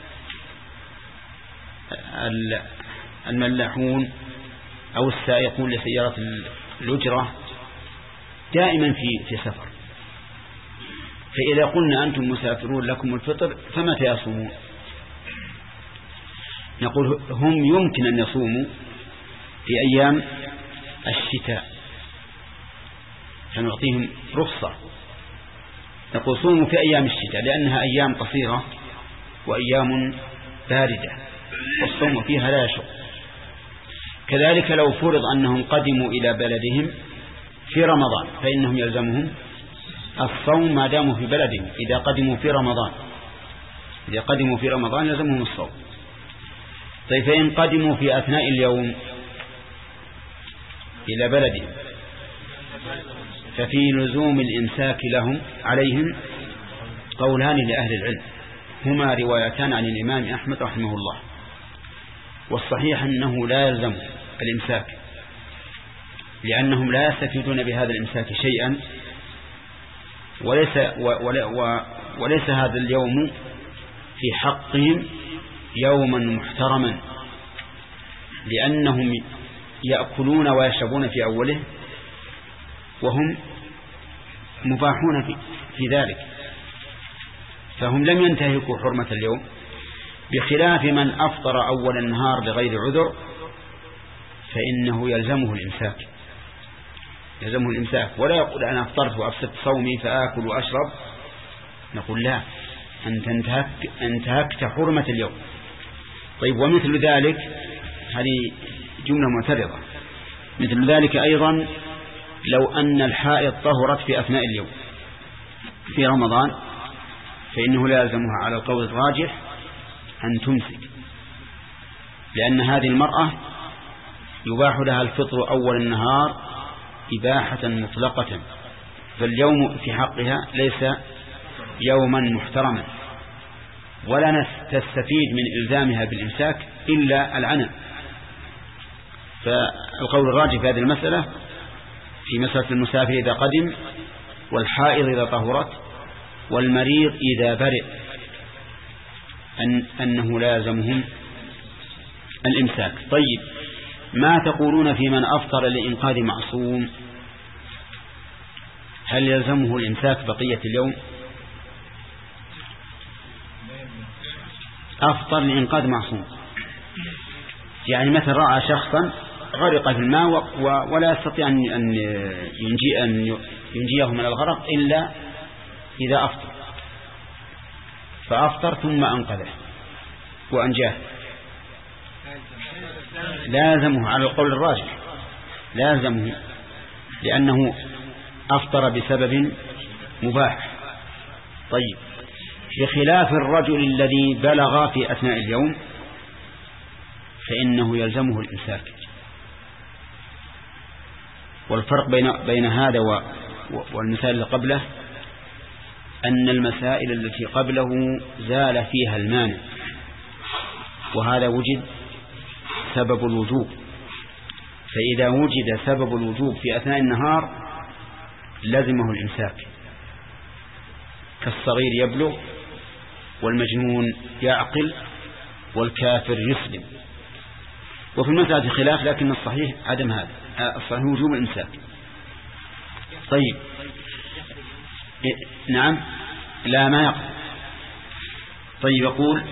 الملاحون أو السائقون لسيارة الأجرة دائما في في سفر، فإذا قلنا أنتم مسافرون لكم الفطر فمتى يصومون؟ نقول هم يمكن أن يصوموا في أيام الشتاء فنعطيهم رخصة، نقول صوموا في أيام الشتاء لأنها أيام قصيرة وأيام باردة والصوم فيها لا يشق. كذلك لو فرض أنهم قدموا إلى بلدهم في رمضان فإنهم يلزمهم الصوم ما داموا في بلدهم. إذا قدموا في رمضان إذا قدموا في رمضان يلزمهم الصوم. طيب فإن قدموا في أثناء اليوم إلى بلدهم ففي لزوم الإمساك لهم عليهم قولان لأهل العلم هما روايتان عن الإمام أحمد رحمه الله، والصحيح أنه لا يلزم الإمساك لأنهم لا يستفيدون بهذا الإمساك شيئا، وليس, وليس هذا اليوم في حقهم يوما محترما لأنهم يأكلون ويشربون في أوله وهم مباحون في, في ذلك، فهم لم ينتهكوا حرمة اليوم، بخلاف من أفطر أول النهار بغير عذر فإنه يلزمه الإمساك يلزمه الإمساك ولا يقول أنا أفطرت وأفسدت صومي فآكل وأشرب. نقول لا، أنت انتهك انتهكت حرمة اليوم. طيب ومثل ذلك هذه جملة معترضة. مثل ذلك أيضا لو أن الحائض طهرت في أثناء اليوم في رمضان فإنه لا يلزمها على القول الراجح أن تمسك، لأن هذه المرأة يباح لها الفطر أول النهار إباحة مطلقة، فاليوم في حقها ليس يوما محترما ولا تستفيد من إلزامها بالإمساك إلا العنى. فالقول الراجح في هذه المسألة في مسألة المسافر إذا قدم والحائض إذا طهرت والمريض إذا برئ أن أنه لا يلزمهم الإمساك. طيب ما تقولون في من أفطر لإنقاذ معصوم؟ هل يلزمه الإمساك بقية اليوم؟ أفطر لإنقاذ معصوم يعني مثل رأى شخصا غرق في الماء ولا يستطيع أن ينجي أن ينجيه من الغرق إلا إذا أفطر، فأفطر ثم أنقذه وأنجاه، لازمه على القول الراجح لازمه لأنه أفطر بسبب مباح. طيب بخلاف الرجل الذي بلغ في أثناء اليوم فإنه يلزمه الإمساك. والفرق بين بين هذا والمثال اللي قبله أن المسائل التي قبله زال فيها المانع وهذا وجد سبب الوجوب، فإذا وجد سبب الوجوب في أثناء النهار لازمه الإمساك، كالصغير يبلغ والمجنون يعقل والكافر يسلم. وفي المسألة خلاف لكن الصحيح عدم هذا، الصحيح وجوب الإمساك. طيب نعم لا ما يقل. طيب يقول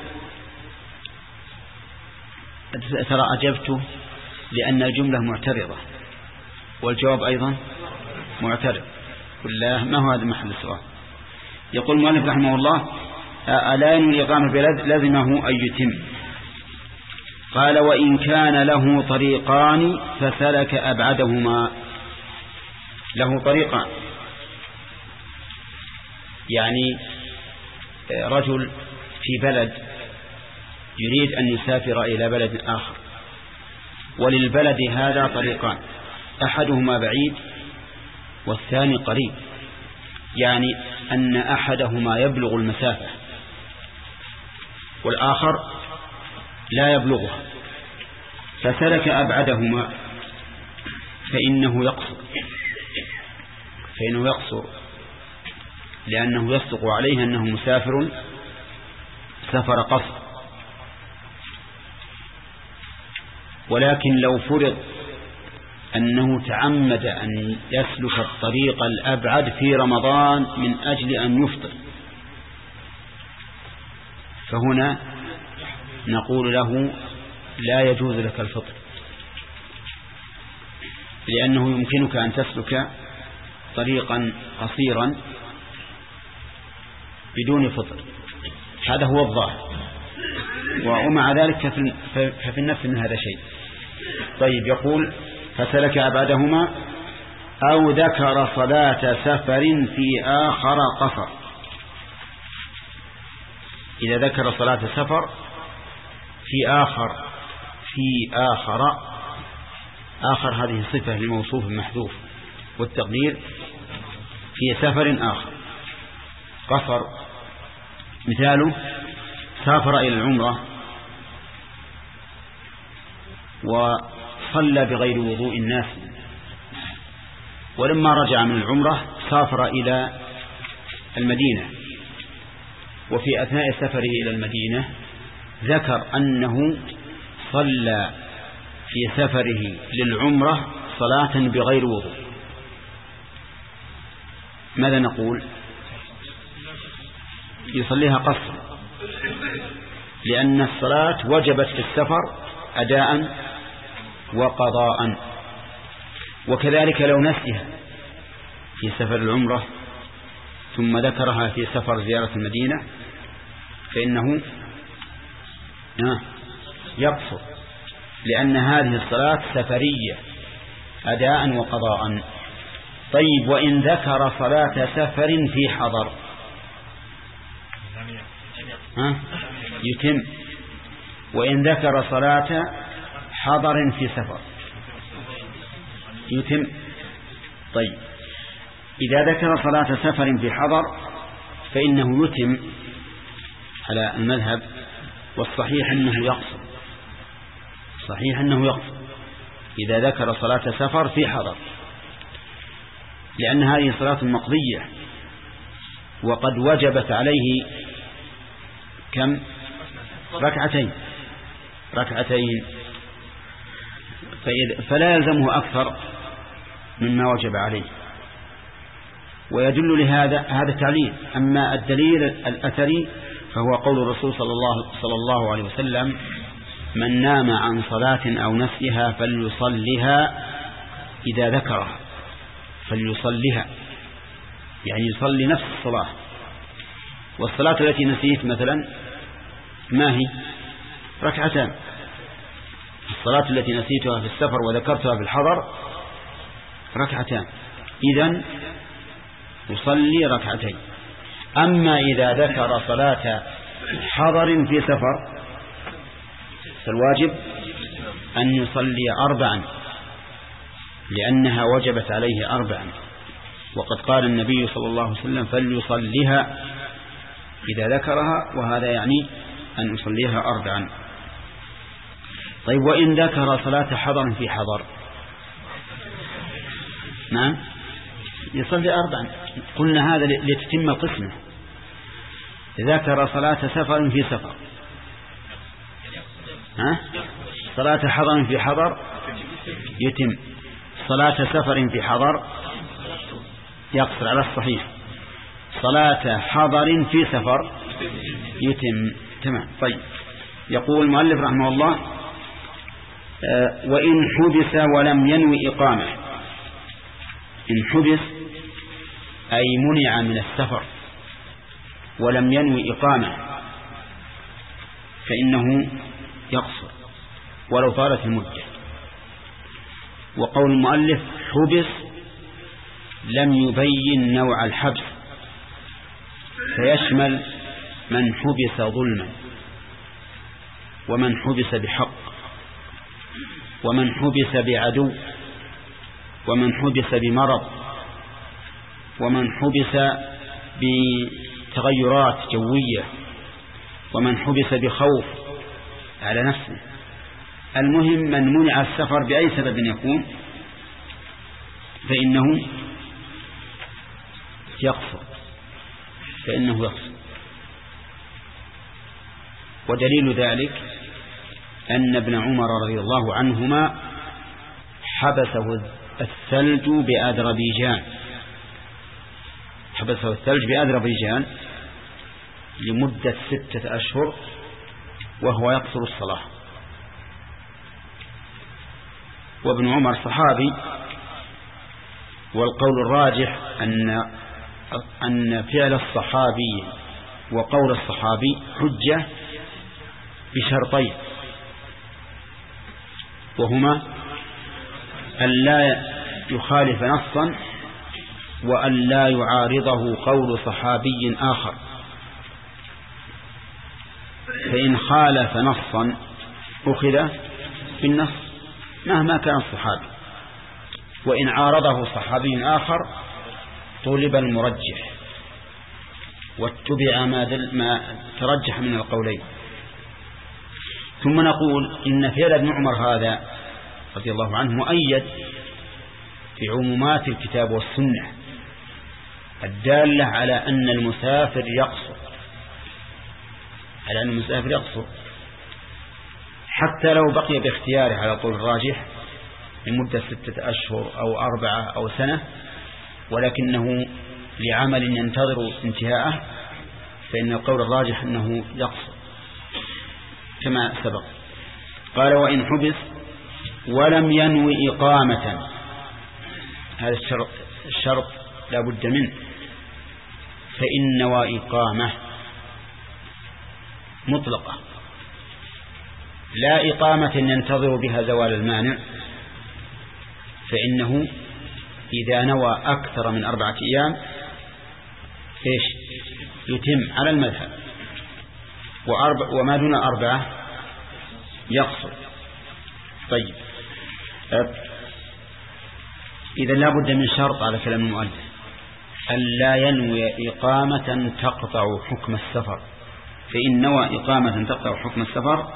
ترى أجبته لأن الجملة معترضة والجواب أيضا معترض، كله ما هو هذا محل السؤال. يقول المؤلف رحمه الله ألا ينوي الإقامة بلد لازمه أن يتم. قال وإن كان له طريقان فسلك أبعدهما. له طريقان يعني رجل في بلد يريد أن يسافر إلى بلد آخر وللبلد هذا طريقان، أحدهما بعيد والثاني قريب، يعني أن أحدهما يبلغ المسافة والآخر لا يبلغها، فسلك أبعدهما فإنه يقصر فإنه يقصر لأنه يصدق عليه أنه مسافر سفر قصر. ولكن لو فرض أنه تعمد أن يسلك الطريق الأبعد في رمضان من أجل أن يفطر، فهنا نقول له لا يجوز لك الفطر، لأنه يمكنك أن تسلك طريقا قصيرا بدون فطر، هذا هو الظاهر. ومع ذلك ففي النفس من هذا شيء. طيب، يقول فسلك أبعدهما أو ذكر صلاة سفر في آخر قصر. إذا ذكر صلاة سفر في آخر في آخر آخر هذه صفة لموصوف محذوف، والتقدير في سفر آخر قصر. مثاله سافر إلى العمرة وصلى بغير وضوء الناس، ولما رجع من العمرة سافر إلى المدينة، وفي أثناء سفره إلى المدينة ذكر أنه صلى في سفره للعمرة صلاة بغير وضوء. ماذا نقول؟ يصليها قصر، لأن الصلاة وجبت في السفر أداء وقضاء. وكذلك لو نسيها في سفر العمرة ثم ذكرها في سفر زيارة المدينة فإنه يقصر، لأن هذه الصلاة سفرية أداء وقضاء. طيب، وإن ذكر صلاة سفر في حضر ها؟ يتم. وإن ذكر صلاة حضر في سفر يتم. طيب، إذا ذكر صلاة سفر في حضر فإنه يتم على المذهب، والصحيح أنه يقصر. صحيح أنه يقصر إذا ذكر صلاة سفر في حضر، لأن هذه صلاة مقضية وقد وجبت عليه كم؟ ركعتين ركعتين فلا يلزمه أكثر مما وجب عليه. ويدل لهذا هذا تعليل. أما الدليل الأثري فهو قول الرسول صلى الله, صلى الله عليه وسلم: من نام عن صلاة أو نسيها فليصلها إذا ذكرها. فليصلها يعني يصلي نفس الصلاة. والصلاة التي نسيت مثلا ما هي؟ ركعتان. الصلاة التي نسيتها في السفر وذكرتها في الحضر ركعتان، إذن يصلي ركعتين. أما إذا ذكر صلاة حضر في سفر فالواجب أن يصلي أربعا، لأنها وجبت عليه أربعا، وقد قال النبي صلى الله عليه وسلم: فليصليها إذا ذكرها، وهذا يعني أن يصليها أربعا. طيب، وإن ذكر صلاة حضر في حضر نعم يصلي أربعا. قلنا هذا لتتم قسمه. ذكر صلاة سفر في سفر، ها؟ صلاة حضر في حضر يتم، صلاة سفر في حضر يقصر على الصحيح، صلاة حضر في سفر يتم. تمام. طيب، يقول المؤلف رحمه الله: آه وإن حبس ولم ينوي إقامة. إن حبس أي منع من السفر ولم ينوي إقامة فإنه يقصر ولو طالت المدة. وقول المؤلف حبس لم يبين نوع الحبس، فيشمل من حبس ظلما، ومن حبس بحق، ومن حبس بعدو، ومن حبس بمرض، ومن حبس بتغيرات جوية، ومن حبس بخوف على نفسه. المهم من منع السفر بأي سبب يكون فإنه يقصر فإنه يقصر ودليل ذلك أن ابن عمر رضي الله عنهما حبسه الثلج بأذربيجان حبسه الثلج بأذربيجان لمدة ستة أشهر وهو يقصر الصلاة. وابن عمر صحابي، والقول الراجح أن أن فعل الصحابي وقول الصحابي حجة بشرطين، وهما أن لا يخالف نصا وأن لا يعارضه قول صحابي آخر. فإن خالف نصا أخذ بالنص مهما كان الصحابي، وإن عارضه صحابي آخر طلب المرجح واتبع ما, دل ما ترجح من القولين. ثم نقول إن فعل ابن عمر هذا رضي الله عنه مؤيد في عمومات الكتاب والسنة الدالة على أن المسافر يقصر على أن المسافر يقصر حتى لو بقي باختياره على طول الراجح لمدة ستة أشهر أو أربعة أو سنة، ولكنه لعمل ينتظر انتهاءه، فإن القول الراجح أنه يقصر كما سبق. قال وإن حبس ولم ينوي إقامة، هذا الشرط, الشرط لا بد منه، فإن نوى إقامة مطلقة لا إقامة ينتظر بها زوال المانع، فإنه إذا نوى أكثر من أربعة أيام إيش يتم على المذهب، وأربع وما دون أربعة يقصر. طيب إذا لا بد من شرط على كلام المؤلف أن لا ينوي إقامة تقطع حكم السفر، فإن نوى إقامة تقطع حكم السفر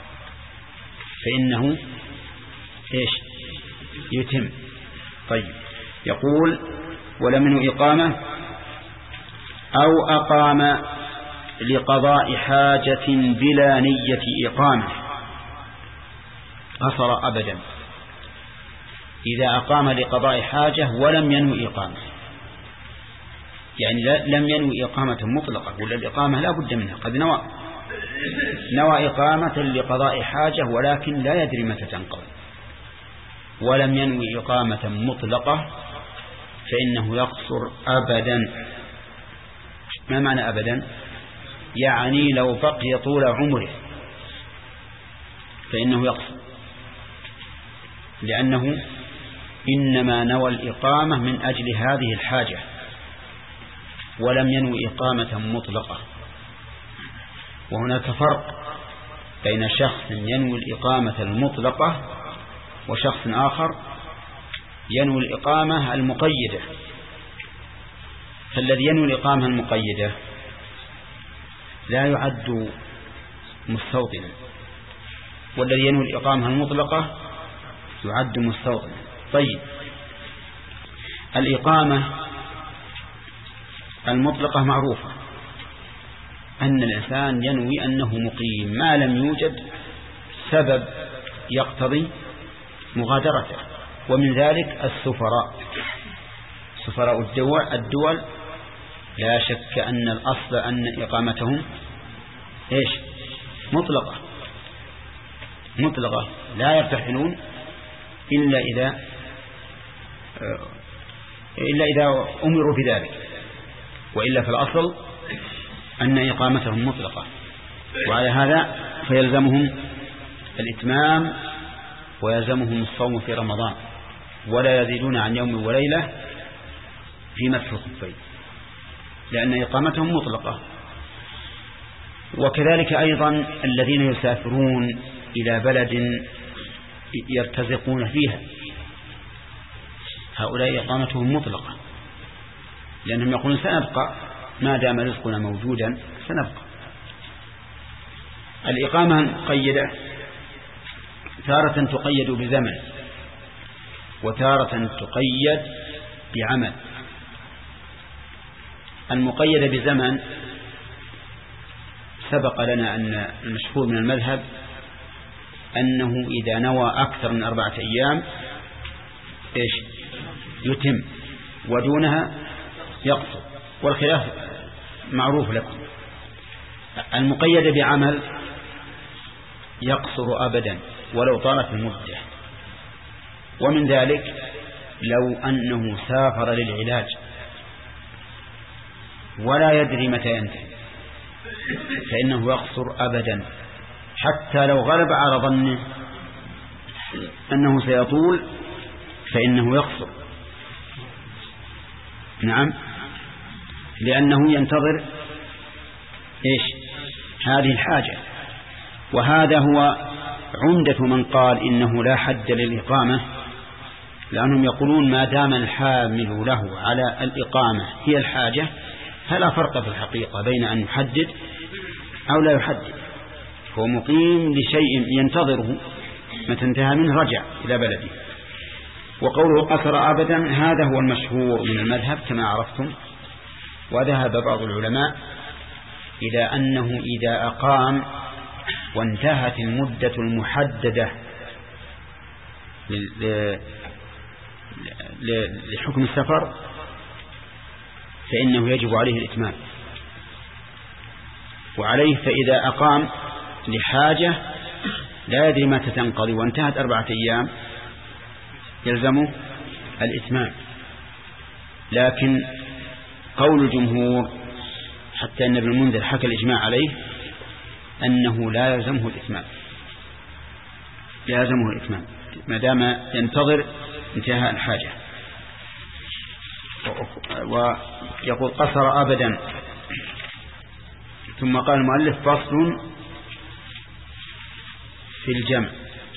فإنه إيش يتم. طيب يقول ولم ينوي إقامة أو أقام لقضاء حاجة بلا نية إقامة قصر أبدا. إذا أقام لقضاء حاجة ولم ينوي إقامة، يعني لم ينوي إقامة مطلقة، ولا الإقامة لا بد منها، قد نوى نوى إقامة لقضاء حاجة ولكن لا يدري متى تنقضي، ولم ينوي إقامة مطلقة فإنه يقصر أبدا. ما معنى أبدا؟ يعني لو بقي طول عمره فإنه يقصر، لأنه إنما نوى الإقامة من أجل هذه الحاجة ولم ينوي إقامة مطلقة. وهناك فرق بين شخص ينوي الإقامة المطلقة وشخص آخر ينوي الإقامة المقيدة. فالذي ينوي الإقامة المقيدة لا يعد مستوطنا، والذي ينوي الإقامة المطلقة يعد مستوطنا. طيب الإقامة المطلقة معروفة أن الإنسان ينوي أنه مقيم ما لم يوجد سبب يقتضي مغادرته، ومن ذلك السفراء سفراء الدول, الدول لا شك أن الأصل أن إقامتهم إيش مطلقة مطلقة لا يرتحلون إلا إذا إلا إذا أمروا بذلك، وإلا في الأصل أن إقامتهم مطلقة. وعلى هذا فيلزمهم الإتمام ويلزمهم الصوم في رمضان، ولا يزيدون عن يوم وليلة في مسح الخفين، لأن إقامتهم مطلقة. وكذلك أيضا الذين يسافرون إلى بلد يرتزقون فيها، هؤلاء إقامتهم مطلقة، لأنهم يقولون سنبقى ما دام رزقنا موجودا سنبقى. الإقامة مقيدة تارة تقيد بزمن وتارة تقيد بعمل. المقيدة بزمن سبق لنا أن المشهور من المذهب أنه إذا نوى أكثر من أربعة أيام إيش يتم ودونها يقصر، والخلاف معروف لكم. المقيد بعمل يقصر أبدا ولو طالت المدة. ومن ذلك لو أنه سافر للعلاج ولا يدري متى ينتهي فإنه يقصر أبدا، حتى لو غلب على ظنه أنه سيطول فإنه يقصر. نعم، لأنه ينتظر إيش هذه الحاجة. وهذا هو عمدة من قال إنه لا حد للإقامة، لأنهم يقولون ما دام الحامل له على الإقامة هي الحاجة فلا فرق في الحقيقة بين أن يحدد أو لا يحدد، هو مقيم لشيء ينتظره متى انتهى منه رجع إلى بلده. وقوله قصر أبدا هذا هو المشهور من المذهب كما عرفتم. وذهب بعض العلماء إلى أنه إذا أقام وانتهت المدة المحددة لحكم السفر فإنه يجب عليه الإتمام. وعليه فإذا أقام لحاجة لا يدري متى تنقضي وانتهت أربعة أيام يلزمه الإتمام. لكن قول الجمهور حتى أن ابن المنذر حكى الإجماع عليه أنه لا يلزمه الإتمام، لا يلزمه الإتمام ما دام ينتظر انتهاء الحاجة. ويقول قصر أبدا. ثم قال المؤلف فصل في الجمع.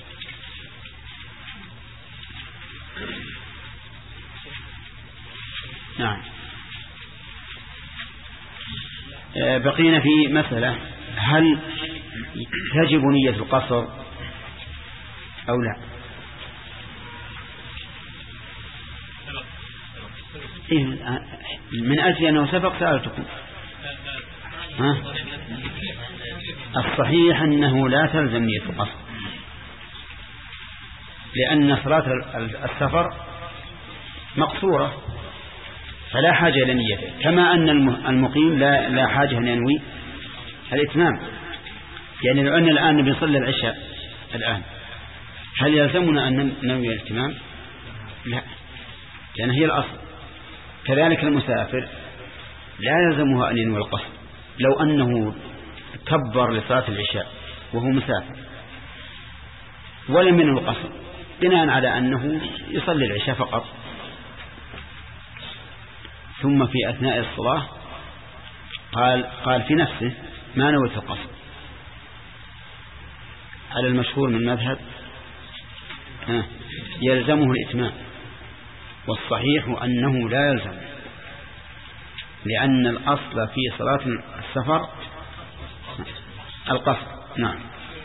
نعم، بقينا في مسألة هل تجب نية القصر أو لا؟ من أجل أنه سبق سألتكم. ها؟ الصحيح أنه لا تلزم نية القصر، لأن صلاة السفر مقصورة فلا حاجة لنيته، كما أن المقيم لا لا حاجة أن ينوي الإتمام. يعني لو أن الآن بنصلي العشاء الآن هل يلزمنا أن ننوي الإتمام؟ لا، لأن هي الأصل. كذلك المسافر لا يلزمه أن ينوي القصر لو أنه كبر لصلاة العشاء وهو مسافر ولم ينوي القصر بناء على أنه يصلي العشاء فقط، ثم في أثناء الصلاة قال قال في نفسه ما نويت القصر. على المشهور من المذهب يلزمه الإتمام، والصحيح أنه لا يلزم، لأن الأصل في صلاة السفر القصر. نعم.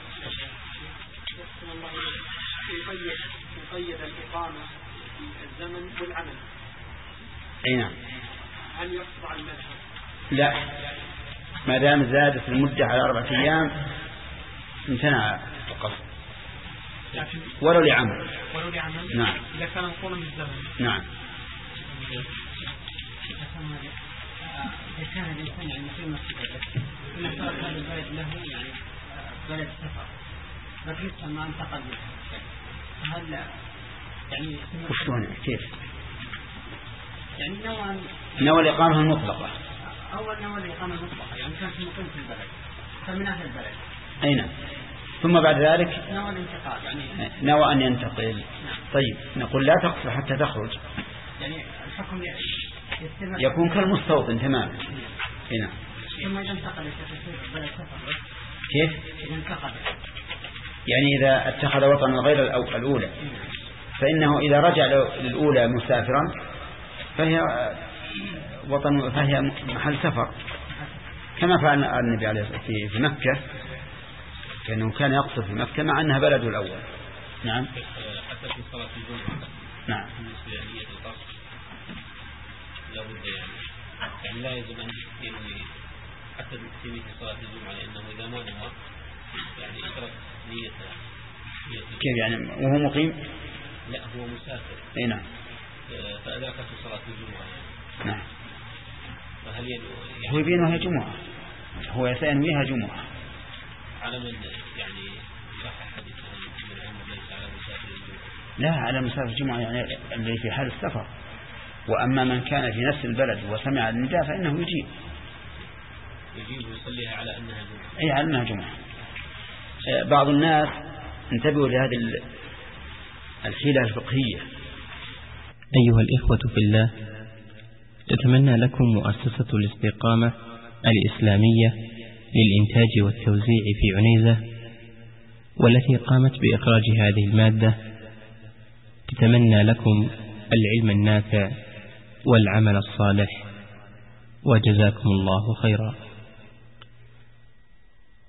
يقيد الإقامة الزمن والعمل. أي نعم. هل يقطع المذهب؟ لا، ما دام زادت المدة على أربعة أيام امتنع القصر ولو لعمل. ولو لعمل. نعم. إذا كان مقولا بالزمن. نعم. إذا كان الإنسان يعني في مسجد إن صار هذا البلد له يعني بلد سفر بقيت ما انتقل منه، هل يعني وشلون كيف؟ يعني نوى نوى الإقامة المطلقة. أول نوى الإقامة المطلقة يعني كان في مقيم في البلد فمن أهل البلد. أين؟ ثم بعد ذلك نوى الانتقال يعني نوى أن ينتقل. طيب نقول لا تقصر حتى تخرج. يعني الحكم يستمر. يكون كالمستوطن تماما. هنا. ثم إذا انتقل يصير بلد سفر. كيف؟ إذا انتقل. يعني إذا اتخذ وطنا غير الأولى فإنه إذا رجع للأولى مسافرا فهي وطن فهي محل سفر، كما فعل النبي عليه الصلاة والسلام في مكة كأنه كان يقصر في مكة مع أنها بلده الأول. نعم. حتى في صلاة الجمعة. نعم. بالنسبة لنية القصر لا بد يعني يعني لا يجب أن ينوي حتى في مثل صلاة الجمعة، لأنه إذا ما نوى يعني اشترك نية. كيف يعني وهو مقيم؟ لا هو مسافر. اي نعم. فأدركت صلاة الجمعة يعني. نعم. فهل ينوي يعني هو يبينها جمعة، هو سينويها جمعة. على من يعني صح حديث من العمر ليس على مسافر الجمعة؟ لا على مسافر الجمعة يعني اللي في حال السفر. وأما من كان في نفس البلد وسمع النداء فإنه يجيب يجيب ويصليها على أنها جمعة. أي على أنها جمعة. بعض الناس انتبهوا لهذه الحيلة الفقهية. أيها الإخوة في الله، تتمنى لكم مؤسسة الاستقامة الإسلامية للإنتاج والتوزيع في عنيزة، والتي قامت بإخراج هذه المادة، تتمنى لكم العلم النافع والعمل الصالح، وجزاكم الله خيرا.